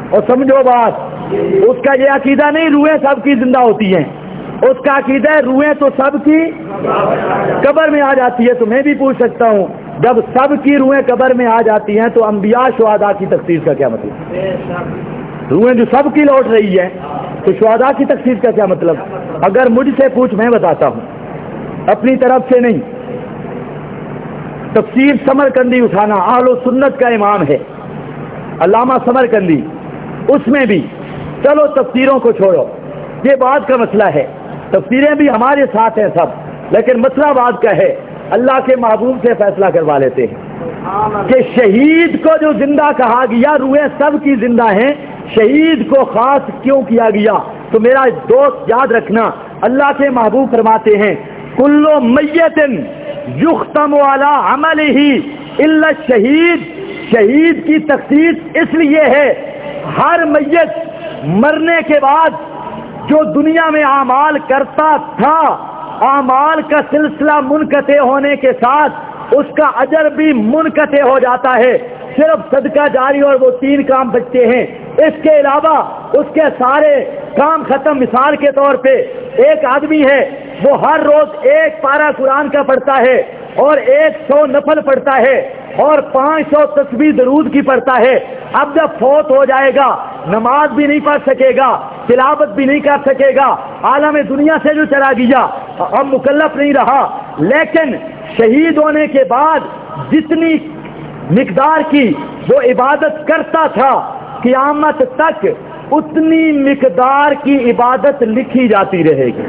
اور سمجھو بات، اس کا یہ عقیدہ نہیں روحیں سب کی زندہ ہوتی ہیں، اس کا عقیدہ ہے روحیں تو سب کی قبر میں آ جاتی ہے۔ تو میں بھی پوچھ سکتا ہوں، جب سب کی روحیں قبر میں آ جاتی ہیں تو انبیاء شہداء کی تخصیص کا کیا مطلب؟ روحیں جو سب کی لوٹ رہی ہے تو شہداء کی تخصیص کا کیا مطلب؟ اگر مجھ سے پوچھ، میں بتاتا ہوں، اپنی طرف سے نہیں۔ تفسیر سمرقندی اٹھانا، اہل سنت کا امام ہے علامہ سمرقندی، اس میں بھی چلو تفسیروں کو چھوڑو، یہ بات کا مسئلہ ہے، تفسیریں بھی ہمارے ساتھ ہیں سب، لیکن مسئلہ بات کا ہے، اللہ کے محبوب سے فیصلہ کروا لیتے ہیں کہ شہید کو جو زندہ کہا گیا، روحیں سب کی زندہ ہیں، شہید کو خاص کیوں کیا گیا؟ تو میرا دوست یاد رکھنا، اللہ کے محبوب فرماتے ہیں کل میت یختم علی عملہ الا الشہید، شہید کی تخصیص اس لیے ہے ہر میت مرنے کے بعد جو دنیا میں اعمال کرتا تھا، اعمال کا سلسلہ منقطع ہونے کے ساتھ اس کا اجر بھی منقطع ہو جاتا ہے، صرف صدقہ جاری اور وہ 3 کام بچتے ہیں، اس کے علاوہ اس کے سارے کام ختم۔ مثال کے طور پہ ایک آدمی ہے، وہ ہر روز 1 پارہ قرآن کا پڑھتا ہے اور 100 نفل پڑھتا ہے اور 500 تسبیح درود کی پڑھتا ہے، اب جب فوت ہو جائے گا نماز بھی نہیں پڑھ سکے گا، تلاوت بھی نہیں کر سکے گا، عالم دنیا سے جو چلا گیا، اب مکلف نہیں رہا، لیکن شہید ہونے کے بعد جتنی مقدار کی وہ عبادت کرتا تھا قیامت تک اتنی مقدار کی عبادت لکھی جاتی رہے گی۔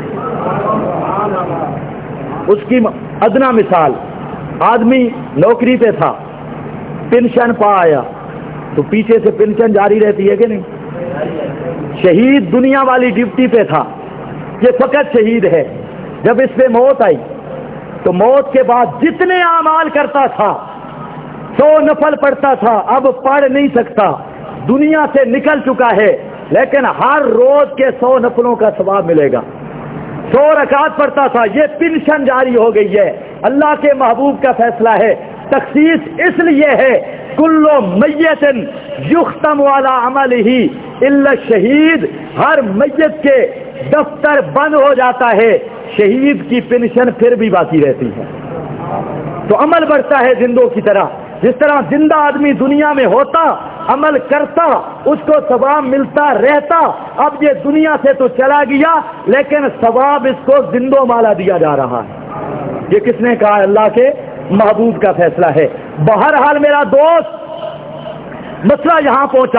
اس کی ادنا مثال، آدمی نوکری پہ تھا، پینشن پا آیا تو پیچھے سے پینشن جاری رہتی ہے کہ نہیں؟ شہید دنیا والی ڈیوٹی پہ تھا، یہ فقط شہید ہے، جب اس پہ موت آئی تو موت کے بعد جتنے اعمال کرتا تھا، 100 نفل پڑھتا تھا، اب پڑھ نہیں سکتا، دنیا سے نکل چکا ہے، لیکن ہر روز کے 100 نفلوں کا ثواب ملے گا، 100 رکعت پڑھتا تھا، یہ پینشن جاری ہو گئی ہے۔ اللہ کے محبوب کا فیصلہ ہے، تخصیص اس لیے ہے کل میت یختم علی عملہ الا الشہید، ہر میت کے دفتر بند ہو جاتا ہے، شہید کی پینشن پھر بھی باقی رہتی ہے۔ تو عمل بڑھتا ہے زندوں کی طرح، جس طرح زندہ آدمی دنیا میں ہوتا، عمل کرتا، اس کو ثواب ملتا رہتا، اب یہ دنیا سے تو چلا گیا لیکن ثواب اس کو زندوں والا دیا جا رہا ہے۔ یہ کس نے کہا؟ اللہ کے محبوب کا فیصلہ ہے۔ بہرحال میرا دوست، مسئلہ یہاں پہنچا،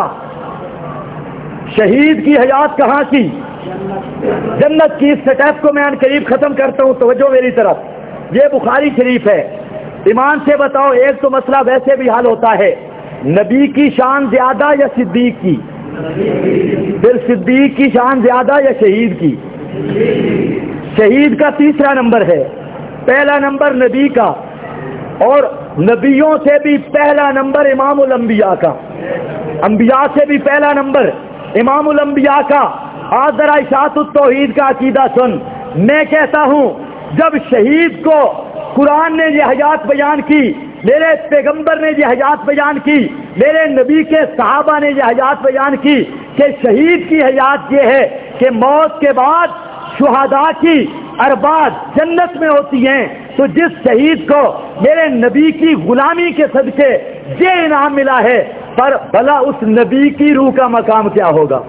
شہید کی حیات کہاں کی؟ جنت کی۔ اس سٹیپ کو میں ان قریب ختم کرتا ہوں، توجہ میری طرف، یہ بخاری شریف ہے۔ ایمان سے بتاؤ، ایک تو مسئلہ ویسے بھی حل ہوتا ہے، نبی کی شان زیادہ یا صدیق کی؟ پھر صدیق کی شان زیادہ یا شہید کی؟ شہید کا 3 نمبر ہے، پہلا نمبر نبی کا، اور نبیوں سے بھی پہلا نمبر امام الانبیاء کا، انبیاء سے بھی پہلا نمبر امام الانبیاء کا۔ آج ذرا اشاعت التوحید کا عقیدہ سن، میں کہتا ہوں جب شہید کو قرآن نے یہ حیات بیان کی، میرے پیغمبر نے یہ حیات بیان کی، میرے نبی کے صحابہ نے یہ حیات بیان کی کہ شہید کی حیات یہ ہے کہ موت کے بعد شہداء کی ارباد جنت میں ہوتی ہیں، تو جس شہید کو میرے نبی کی غلامی کے صدقے یہ انعام ملا ہے، پر بھلا اس نبی کی روح کا مقام کیا ہوگا؟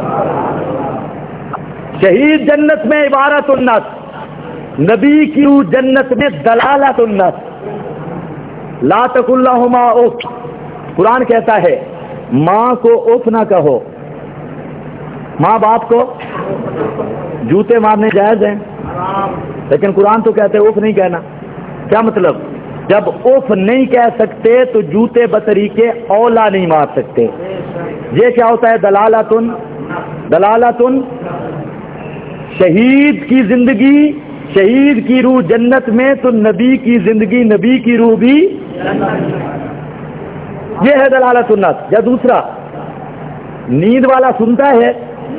شہید جنت میں عبارت الناس، نبی کی روح جنت میں دلالت الناس۔ لا تقل لهما اف، قرآن کہتا ہے ماں کو اف نہ کہو، ماں باپ کو جوتے مارنے جائز ہیں، لیکن قرآن تو کہتے اف نہیں کہنا۔ کیا مطلب؟ جب اف نہیں کہہ سکتے تو جوتے بطریقے اولا نہیں مار سکتے۔ یہ کیا ہوتا ہے؟ دلالتن، دلالتن۔ شہید کی زندگی، شہید کی روح جنت میں، تو نبی کی زندگی، نبی کی روح بھی، یہ ہے دلالت الناس۔ یا دوسرا، نیند والا سنتا ہے،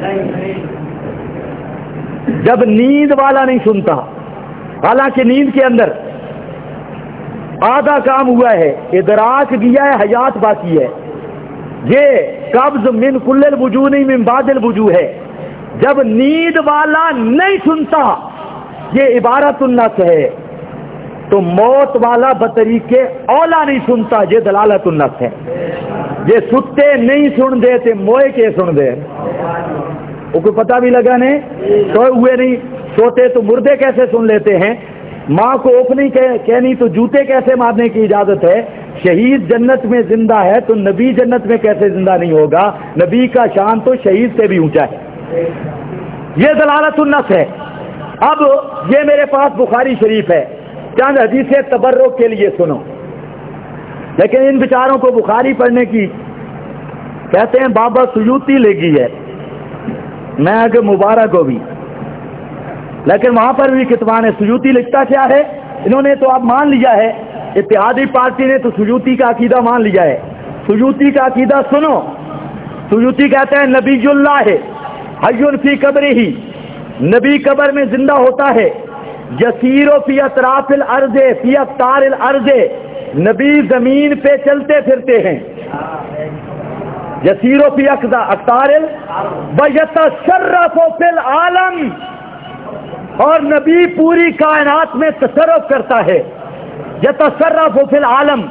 جب نیند والا نہیں سنتا، حالانکہ نیند کے اندر آدھا کام ہوا ہے، ادراک گیا ہے، حیات باقی ہے، یہ قبض من کل الوجوہ نہیں من بعد الوجوہ ہے. جب نیند والا نہیں سنتا یہ عبارت النص ہے، تو موت والا بطریق اولا نہیں سنتا یہ دلالت النص ہے. یہ ستے نہیں سن دے تے موئے کے سن دے. وہ کوئی پتہ بھی لگا نہیں، سوئے ہوئے نہیں سوتے تو مردے کیسے سن لیتے ہیں؟ ماں کو اوپ نہیں کہنی تو جوتے کیسے مارنے کی اجازت ہے؟ شہید جنت میں زندہ ہے تو نبی جنت میں کیسے زندہ نہیں ہوگا؟ نبی کا شان تو شہید سے بھی اونچا ہے. یہ دلالت النص ہے. اب یہ میرے پاس بخاری شریف ہے، چند حدیثیں تبرک کے لیے سنو. لیکن ان بیچاروں کو بخاری پڑھنے کی کہتے ہیں بابا سیوطی لگی ہے، میں کہ مبارک ہو بھی، لیکن وہاں پر بھی کتمان ہے. سیوطی لکھتا کیا ہے؟ انہوں نے تو اب مان لیا ہے، اتحادی پارٹی نے تو سیوطی کا عقیدہ مان لیا ہے. سیوطی کا عقیدہ سنو. سیوطی کہتے ہیں نبی اللہ ہے حی فی قبرہ، نبی قبر میں زندہ ہوتا ہے. یسیر فی اطراف الارض فی اقطار الارض، نبی زمین پہ چلتے پھرتے ہیں. یسیر فی اقطار ویتصرف فی العالم، اور نبی پوری کائنات میں تصرف کرتا ہے. یتصرف فی العالم،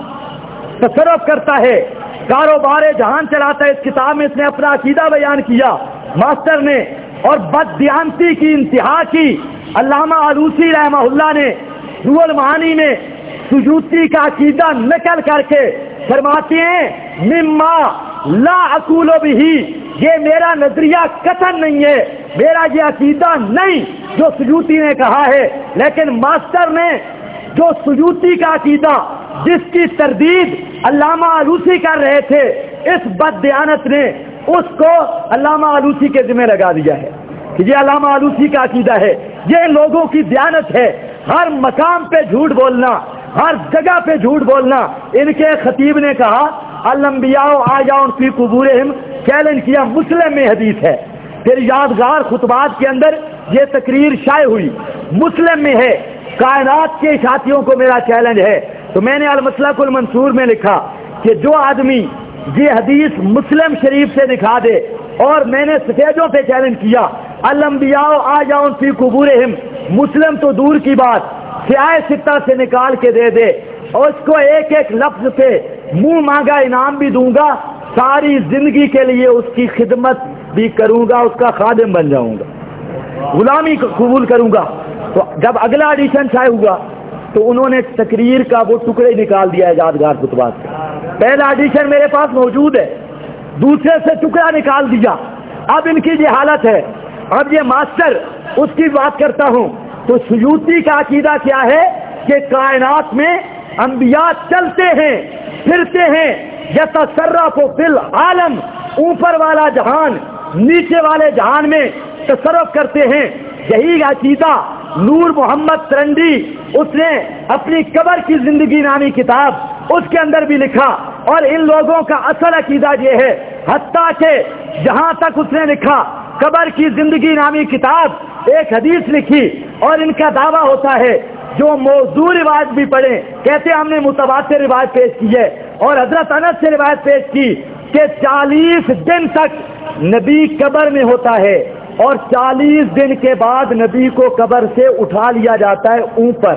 تصرف کرتا ہے، کاروبار جہان چلاتا ہے. اس کتاب میں اس نے اپنا عقیدہ بیان کیا ماسٹر نے، اور بددیانتی کی انتہا کی. علامہ آلوسی رحمہ اللہ نے روح المعانی میں سیوطی کا عقیدہ نقل کر کے فرماتے ہیں مما لا اقول بہ، یہ میرا نظریہ قطعاً نہیں ہے، میرا یہ عقیدہ نہیں جو سیوطی نے کہا ہے. لیکن ماسٹر نے جو سیوطی کا عقیدہ جس کی تردید علامہ آلوسی کر رہے تھے، اس بددیانت نے اس کو علامہ آلوسی کے ذمہ لگا دیا ہے کہ یہ علامہ آلوسی کا عقیدہ ہے. یہ لوگوں کی دیانت ہے، ہر مقام پہ جھوٹ بولنا، ہر جگہ پہ جھوٹ بولنا. ان کے خطیب نے کہا الانبیاء آیاء فی قبورہم، چیلنج کیا. مسلم میں حدیث ہے. پھر یادگار خطبات کے اندر یہ تقریر شائع ہوئی، مسلم میں ہے. کائنات کے ساتھیوں کو میرا چیلنج ہے. تو میں نے المسلک المنصور میں لکھا کہ جو آدمی یہ حدیث مسلم شریف سے دکھا دے، اور میں نے سٹیجوں پہ چیلنج کیا الانبیاء آیاء فی قبورہم، مسلم تو دور کی بات، سیاہ ستہ سے نکال کے دے دے، اور اس کو ایک ایک لفظ پہ منہ مانگا انعام بھی دوں گا، ساری زندگی کے لیے اس کی خدمت بھی کروں گا، اس کا خادم بن جاؤں گا، غلامی قبول کروں گا. تو جب اگلا ایڈیشن شائع ہوا تو انہوں نے تقریر کا وہ ٹکڑے نکال دیا ہے یادگار خطبات سے. پہلا ایڈیشن میرے پاس موجود ہے، دوسرے سے ٹکڑا نکال دیا. اب ان کی یہ حالت ہے. اب یہ ماسٹر اس کی بات کرتا ہوں تو سیوطی کا عقیدہ کیا ہے کہ کائنات میں انبیاء چلتے ہیں پھرتے ہیں، یتصرف فی العالم، اوپر والا جہان نیچے والے جہان میں تصرف کرتے ہیں. یہی عقیدہ نور محمد ترنڈی اس نے اپنی قبر کی زندگی نامی کتاب اس کے اندر بھی لکھا. اور ان لوگوں کا اصل عقیدہ یہ ہے، حتیٰ کہ جہاں تک اس نے لکھا قبر کی زندگی نامی کتاب ایک حدیث لکھی، اور ان کا دعویٰ ہوتا ہے جو موضوع روایت بھی پڑھیں، کہتے ہم نے متواتر روایت پیش کی ہے، اور حضرت انس سے روایت پیش کی کہ 40 دن تک نبی قبر میں ہوتا ہے، اور 40 دن کے بعد نبی کو قبر سے اٹھا لیا جاتا ہے، اوپر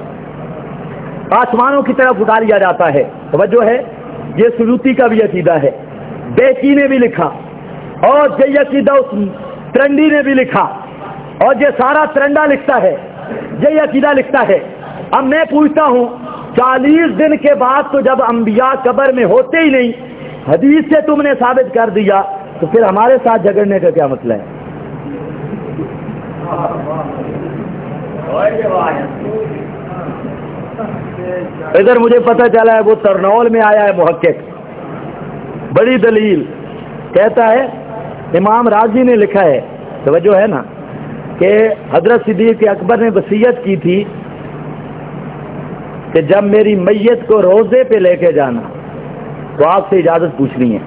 آسمانوں کی طرف اٹھا لیا جاتا ہے. توجہ ہے، یہ سیوطی کا بھی عقیدہ ہے، بیکی نے بھی لکھا، اور یہ عقیدہ اس ترنڈی نے بھی لکھا، اور یہ سارا ترنڈا لکھتا ہے، یہ عقیدہ لکھتا ہے. اب میں پوچھتا ہوں 40 دن کے بعد تو جب انبیاء قبر میں ہوتے ہی نہیں، حدیث سے تم نے ثابت کر دیا، تو پھر ہمارے ساتھ جھگڑنے کا کیا مسئلہ ہے؟ ادھر مجھے پتہ چلا ہے وہ ترنول میں آیا ہے محقق، بڑی دلیل کہتا ہے امام راضی نے لکھا ہے، توجہ ہے نا، کہ حضرت صدیق اکبر نے وصیت کی تھی کہ جب میری میت کو روزے پہ لے کے جانا تو آپ سے اجازت پوچھنی ہے.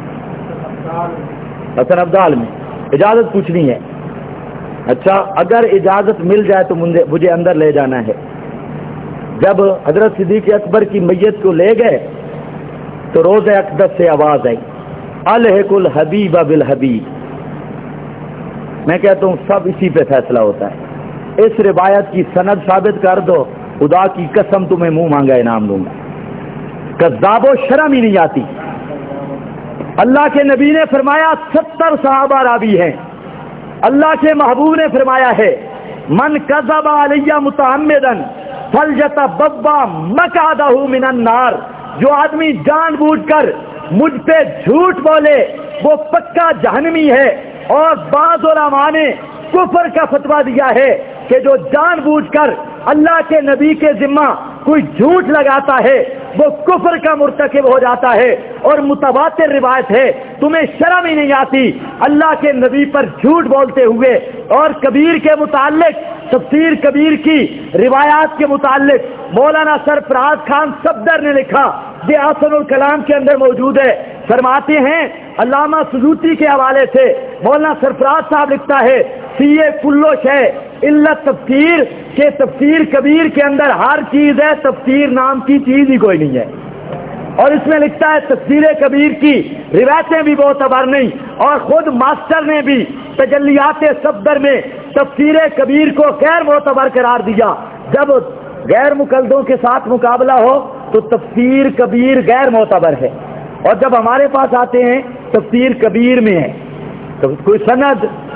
حسن ابدال میں اجازت پوچھنی ہے. اچھا اگر اجازت مل جائے تو مجھے اندر لے جانا ہے. جب حضرت صدیق اکبر کی میت کو لے گئے تو روز اقدس سے آواز آئی अलहिकुल हबीब बिलहबीब। मैं कहता हूं सब इसी पे फैसला होता है। इस रिवायत की सनद साबित कर दो, खुदा की कसम तुम्हें मुंह मांगा इनाम दूंगा। कज़्ज़ाबो शर्म ही नहीं आती। अल्लाह के नबी ने फरमाया 70 सहाबा रावी हैं। अल्लाह के महबूब ने फरमाया है मन कज़्ज़बा अलैया मुतअम्मिदन फलयतबव्वा मक़अदहु मिनन नार। जो आदमी जानबूझकर मुझ पे झूठ बोले वो पक्का जहन्नमी है। और बाज़ उलमा ने कुफ्र का फतवा दिया है कि जो जानबूझकर अल्लाह के नबी के जिम्मा कोई झूठ लगाता है वो कुफ्र का मुर्तकिब हो जाता है। और मुतवातिर रिवायत है, तुम्हें शर्म ही नहीं आती अल्लाह के नबी पर झूठ बोलते हुए। और कबीर के मुताल्लिक तफसीर कबीर की रिवायात के मुताल्लिक मौलाना सरफराज खान सफदर ने लिखा, ये आसनुल कलाम के अंदर मौजूद है। फरमाते हैं अल्लामा सुजूती के हवाले से मौलाना सरफराज साहब लिखता है सीए कुल्लो शै इल्ला तफसीर के तफसीर कबीर के अंदर हर चीज है, तफसीर नाम की चीज ही कोई नहीं है। और इसमें लिखता है तफसीर कबीर की रिवायतें भी बहुत अबर नहीं। और खुद मास्टर ने भी तजल्लियात सफदर में तफसीर कबीर को गैर मोतबर करार दिया। जब गैर मुकल्दों के साथ मुकाबला हो तो तफसीर कबीर गैर मोतबर है। और जब हमारे पास आते हैं तफसीर कबीर में है तो कोई सनद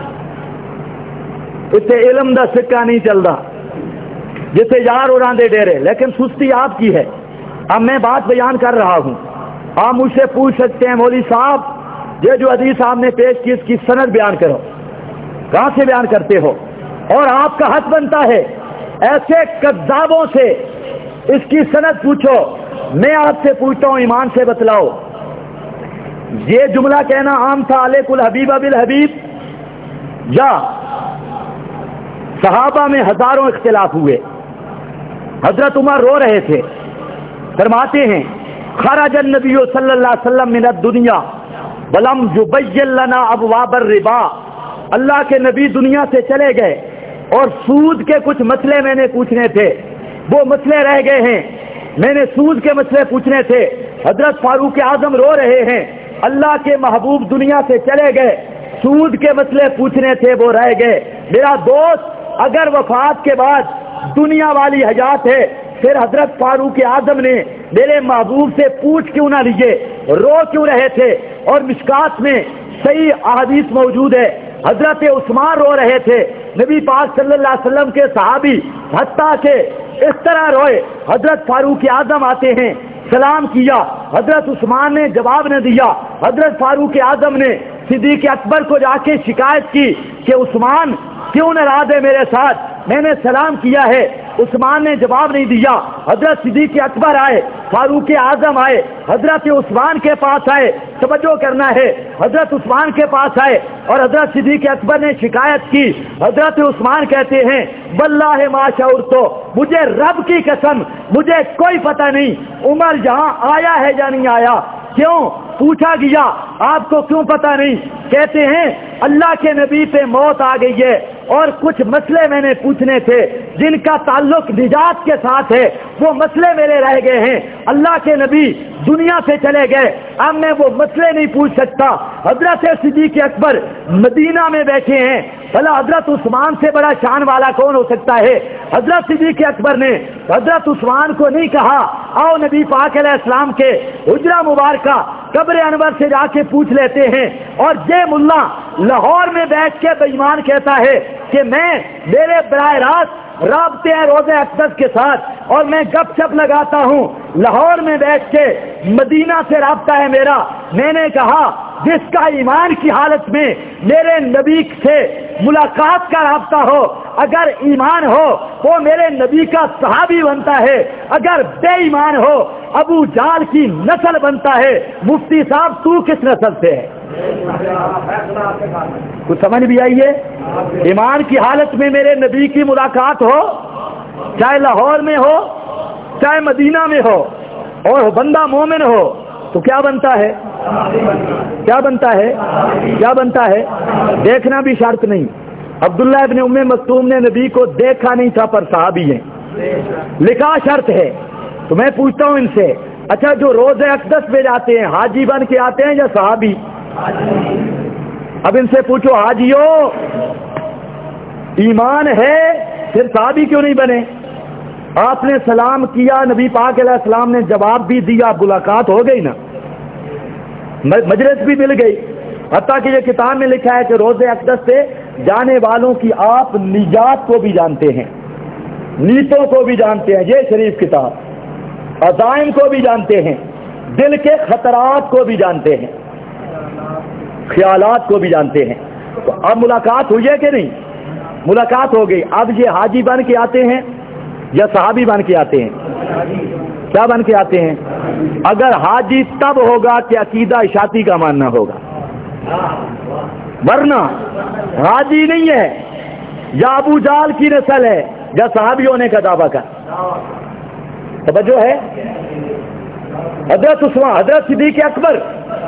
इसे इल्म दा सिक्का नहीं चलता जिसे यार उड़ांदे डेरे। लेकिन सुस्ती आपकी है। अब मैं बात बयान कर रहा हूं, आप मुझसे पूछ सकते हैं मौलवी साहब ये जो हदीस आपने पेश की इसकी सनद बयान करो, कहां से बयान करते हो? और आपका हक बनता है ऐसे कज़्ज़ाबों से इसकी सनद पूछो। मैं आपसे पूछता हूं ईमान से बतलाओ, ये जुमला कहना आम था अलैकुल हबीब बिल हबीब, या सहाबा में हजारों इख्तिलाफ हुए? हजरत उमर रो रहे थे, फरमाते हैं खरजन नबी सल्लल्लाहु अलैहि वसल्लम मिनद दुनिया वलम युबय्यन लना अबवाबर रिबा। अल्लाह के नबी दुनिया से चले गए और सूद के कुछ मसले मैंने पूछने थे, वो मसले रह गए हैं। मैंने सूद के मसले पूछने थे। हजरत फारूक आजम रो रहे हैं अल्लाह के महबूब दुनिया से चले गए, सूद के मसले पूछने थे वो रह गए। मेरा दोस्त अगर वफात के बाद दुनिया वाली हयात है फिर हजरत फारूक आजम ने मेरे महबूब से पूछ क्यों ना लिए, रो क्यों रहे थे? और मिशकात में सही अहदीस मौजूद है, हजरत उस्मान रो रहे थे, नबी पाक सल्लल्लाहु अलैहि वसल्लम के सहाबी हत्ता के इस तरह रोए। हजरत फारूक आजम आते हैं, सलाम किया, हजरत उस्मान ने जवाब न दिया। हजरत फारूक आजम ने सिद्दीक अकबर को जाके शिकायत की कि उस्मान क्यों नाराज है मेरे साथ, मैंने सलाम किया है, उस्मान ने जवाब नहीं दिया। हजरत सिद्दीक अकबर आए, फारूक आजम आए, हजरत उस्मान के पास आए, तवज्जो करना है, हजरत उस्मान के पास आए और हजरत सिद्दीक अकबर ने शिकायत की। हजरत उस्मान कहते हैं वल्लाहि मा शऊरतो, मुझे रब की कसम मुझे कोई पता नहीं उमर यहां आया है या नहीं आया। क्यों पूछा गया, आपको क्यों पता नहीं? कहते हैं अल्लाह के नबी पे मौत आ गई है और कुछ मसले मैंने पूछने थे जिनका ताल्लुक निजात के साथ है, वो मसले मेरे रह गए हैं। अल्लाह के नबी दुनिया से चले गए, अब मैं वो मसले नहीं पूछ सकता। हजरत सिद्दीक अकबर मदीना में बैठे हैं, भला हजरत उस्मान से बड़ा शान वाला कौन हो सकता है? हजरत सिद्दीक अकबर ने हजरत उस्मान को नहीं कहा आओ नबी पाक अलैहिस्सलाम के हुजरा मुबारका कब्र अनवर से जाके पूछ लेते हैं। और ये मुल्ला लाहौर में बैठ के बेईमान कहता है कि मैं मेरे बराह रास्त राबते हैं रोज़े अक़दस के साथ और मैं गपशप लगाता हूँ, लाहौर में बैठ के मदीना से राबता है मेरा। मैंने कहा जिसका ईमान की हालत में मेरे नबी से मुलाकात का राबता हो, अगर ईमान हो वो मेरे नबी का सहाबी बनता है, अगर बेईमान हो अबू जाल की नस्ल बनता है। मुफ्ती साहब तू किस नस्ल से है? कुछ समझ भी आई है? ईमान की हालत में मेरे नबी की मुलाकात हो, चाहे लाहौर में हो चाहे मदीना में हो, और बंदा मोमिन हो तो क्या बनता है? क्या बनता है? क्या बनता है? देखना भी शर्त नहीं। अब्दुल्ला इब्न उम्मे मक्तूम ने नबी को देखा नहीं था पर सहाबी है, लिखा शर्त है। तो मैं पूछता हूं इनसे, अच्छा जो रोज़े अक़दस पे जाते हैं हाजी बन के आते हैं या सहाबी? اب ان سے پوچھو حاجیو ایمان ہے پھر صحابی کیوں نہیں بنے؟ آپ نے سلام کیا، نبی پاک علیہ السلام نے جواب بھی دیا، ملاقات ہو گئی نا، مجلس بھی مل گئی، حتیٰ کہ یہ کتاب میں لکھا ہے کہ روز اقدس سے جانے والوں کی آپ نجات کو بھی جانتے ہیں، نیتوں کو بھی جانتے ہیں، یہ شریف کتاب، عزائم کو بھی جانتے ہیں، دل کے خطرات کو بھی جانتے ہیں، خیالات کو بھی جانتے ہیں۔ تو اب ملاقات ہوئی ہے کہ نہیں؟ ملاقات ہو گئی۔ اب یہ حاجی بن کے آتے ہیں یا صحابی بن کے آتے ہیں؟ کیا بن کے آتے ہیں؟ اگر حاجی تب ہوگا کہ عقیدہ اشاعتی کا ماننا ہوگا، ورنہ حاجی نہیں ہے، یا ابو جال کی نسل ہے یا صحابی ہونے کا دعویٰ کر۔ توجہ ہے؟ حضرت عثمان، حضرت صدیق اکبر،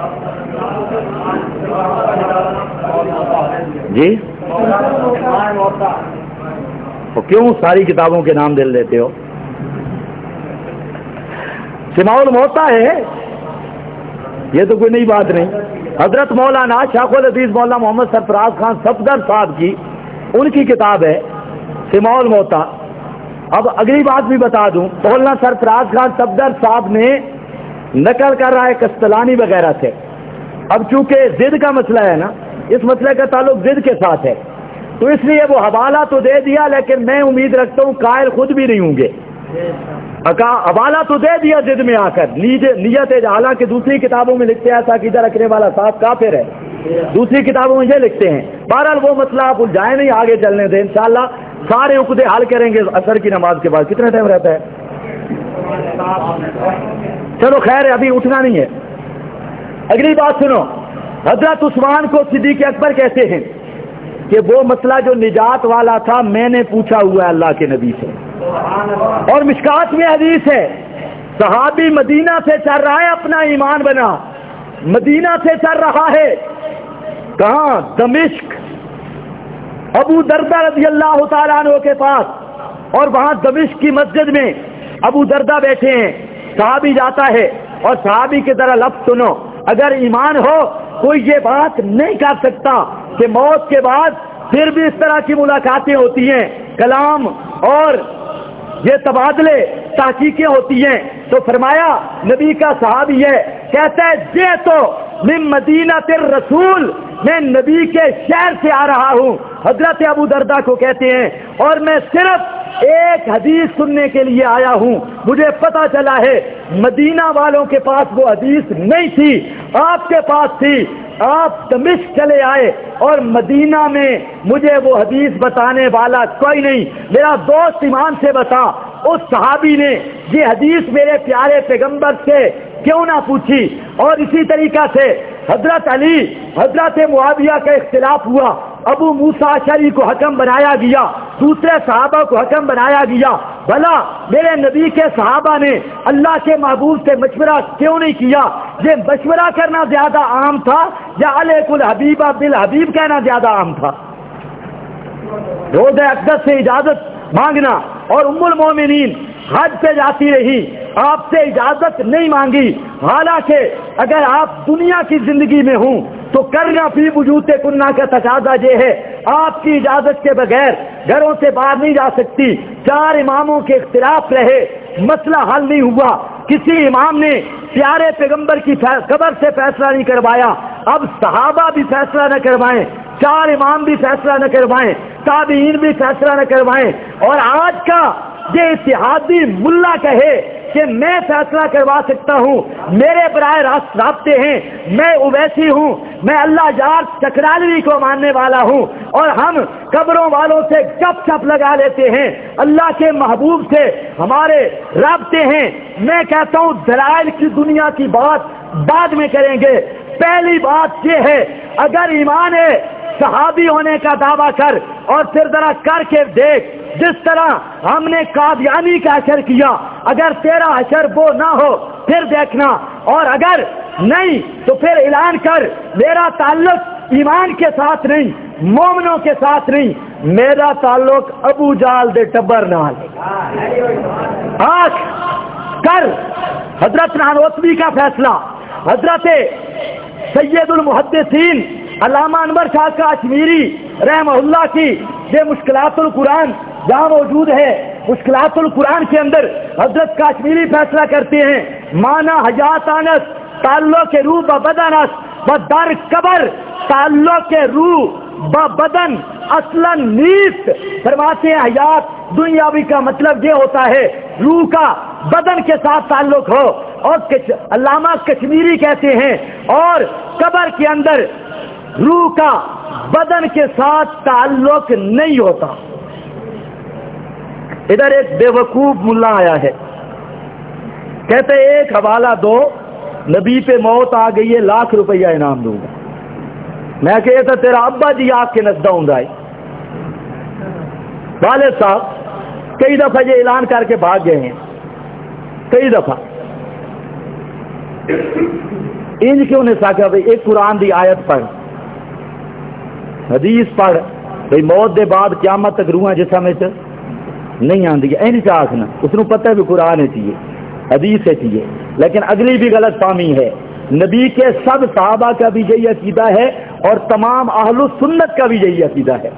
جی تو کیوں ساری کتابوں کے نام دل دیتے ہو؟ سماع الموتا ہے، یہ تو کوئی نئی بات نہیں۔ حضرت مولانا شیخ الحدیث مولانا محمد سرفراز خان صفدر صاحب کی، ان کی کتاب ہے سماع الموتا۔ اب اگلی بات بھی بتا دوں، مولانا سرفراز خان صفدر صاحب نے نقل کر رہا ہے کستلانی وغیرہ سے۔ اب چونکہ ضد کا مسئلہ ہے نا، اس مسئلے کا تعلق ضد کے ساتھ ہے، تو اس لیے وہ حوالہ تو دے دیا، لیکن میں امید رکھتا ہوں قائل خود بھی نہیں ہوں گے۔ حوالہ تو دے دیا ضد میں آ کر، نیت ہے، حالانکہ دوسری کتابوں میں لکھتے ہیں عقیدہ رکھنے والا صاحب کافر ہے، دوسری کتابوں میں یہ لکھتے ہیں۔ بہرحال وہ مسئلہ آپ الجھائیں نہیں، آگے چلنے دیں، انشاءاللہ سارے عقدے حل کریں گے عصر کی نماز کے بعد۔ کتنا ٹائم رہتا ہے؟ چلو خیر ہے، ابھی اٹھنا نہیں ہے۔ اگلی بات سنو، حضرت عثمان کو صدیق اکبر کہتے ہیں کہ وہ مسئلہ جو نجات والا تھا میں نے پوچھا ہوا ہے اللہ کے نبی سے، اور مشکات میں حدیث ہے، صحابی مدینہ سے چل رہا ہے، اپنا ایمان بنا، مدینہ سے چل رہا ہے، کہاں؟ دمشق، ابو دردہ رضی اللہ تعالیٰ عنہ کے پاس، اور وہاں دمشق کی مسجد میں ابو دردہ بیٹھے ہیں، صحابی جاتا ہے، اور صحابی کی طرح لفظ سنو، اگر ایمان ہو کوئی یہ بات نہیں کر سکتا کہ موت کے بعد پھر بھی اس طرح کی ملاقاتیں ہوتی ہیں، کلام اور یہ تبادلے تحقیقیں ہوتی ہیں۔ تو فرمایا نبی کا صحابی ہے، کہتا ہے جے تو من مدینہ الرسول، میں نبی کے شہر سے آ رہا ہوں، حضرت ابو دردہ کو کہتے ہیں، اور میں صرف ایک حدیث سننے کے لیے آیا ہوں، مجھے پتا چلا ہے مدینہ والوں کے پاس وہ حدیث نہیں تھی، آپ کے پاس تھی، آپ دمشق چلے آئے، اور مدینہ میں مجھے وہ حدیث بتانے والا کوئی نہیں، میرا دوست ایمان سے بتا۔ اس صحابی نے یہ حدیث میرے پیارے پیغمبر سے کیوں نہ پوچھی؟ اور اسی طریقہ سے حضرت علی، حضرت معاویہ کا اختلاف ہوا، ابو موسیٰ اشعری کو حکم بنایا گیا، دوسرے صحابہ کو حکم بنایا گیا، بھلا میرے نبی کے صحابہ نے اللہ کے محبوب سے مشورہ کیوں نہیں کیا؟ یہ مشورہ کرنا زیادہ عام تھا یا علیک الحبیب بالحبیب کہنا زیادہ عام تھا؟ روز اقدس سے اجازت مانگنا، اور ام المومنین حج پہ جاتی رہی، آپ سے اجازت نہیں مانگی، حالانکہ اگر آپ دنیا کی زندگی میں ہوں تو کرنا فی وجود کننا کا تقاضا یہ ہے، آپ کی اجازت کے بغیر گھروں سے باہر نہیں جا سکتی۔ 4 اماموں کے اختلاف رہے، مسئلہ حل نہیں ہوا، کسی امام نے پیارے پیغمبر کی قبر سے فیصلہ نہیں کروایا، اب صحابہ بھی فیصلہ نہ کروائیں، 4 امام بھی فیصلہ نہ کروائیں، تابعین بھی فیصلہ نہ کروائیں، اور آج کا یہ اتحادی ملا کہے کہ میں فیصلہ کروا سکتا ہوں، میرے براہ راست رابطے ہیں، میں اویسی ہوں، میں اللہ یار چکرالوی کو ماننے والا ہوں، اور ہم قبروں والوں سے گپ شپ لگا لیتے ہیں، اللہ کے محبوب سے ہمارے رابطے ہیں۔ میں کہتا ہوں دلائل کی دنیا کی بات بعد میں کریں گے، پہلی بات یہ ہے اگر ایمان ہے صحابی ہونے کا دعویٰ کر، اور پھر ذرا کر کے دیکھ، جس طرح ہم نے قادیانی کا حشر کیا، اگر تیرا حشر وہ نہ ہو پھر دیکھنا، اور اگر نہیں تو پھر اعلان کر میرا تعلق ایمان کے ساتھ نہیں، مومنوں کے ساتھ نہیں، میرا تعلق ابو جال دے ٹبر نال۔ آج کر حضرت نانوتوی کا فیصلہ، حضرت سید المحدثین علامہ انور شاہ کاشمیری رحمہ اللہ کی یہ مشکلات القرآن جہاں موجود ہے، مشکلات القرآن کے اندر حضرت کاشمیری فیصلہ کرتے ہیں مانا حیات انس تعلق روح با بدن است و در قبر تعلق روح با بدن اصلا نیست. فرماتے ہیں حیات دنیاوی کا مطلب یہ ہوتا ہے روح کا بدن کے ساتھ تعلق ہو، اور علامہ کشمیری کہتے ہیں اور قبر کے اندر روح کا بدن کے ساتھ تعلق نہیں ہوتا. ادھر ایک بے وقوف ملا آیا ہے، کہتے ایک حوالہ دو، نبی پہ موت آ گئی ہے، ₹1,00,000 انعام دوں گا. میں کہتا تیرا ابا جی آپ کے نزدہ ہوں گا. والد صاحب کئی دفعہ یہ اعلان کر کے بھاگ گئے ہیں، کئی دفعہ. انج کیوں نے ساکھا بھائی ایک قرآن دی آیت پڑھ، حدیث پڑھ، بھائی موت دے بعد قیامت تک روحاں جسم وچ نہیں آندی ہے. اینی چاہ آخنا اس نے پتہ ہے بھی قرآن ہے چاہیے، حدیث ہے چاہیے. لیکن اگلی بھی غلط فہمی ہے، نبی کے سب صحابہ کا بھی یہی عقیدہ ہے اور تمام اہل سنت کا بھی یہی عقیدہ ہے.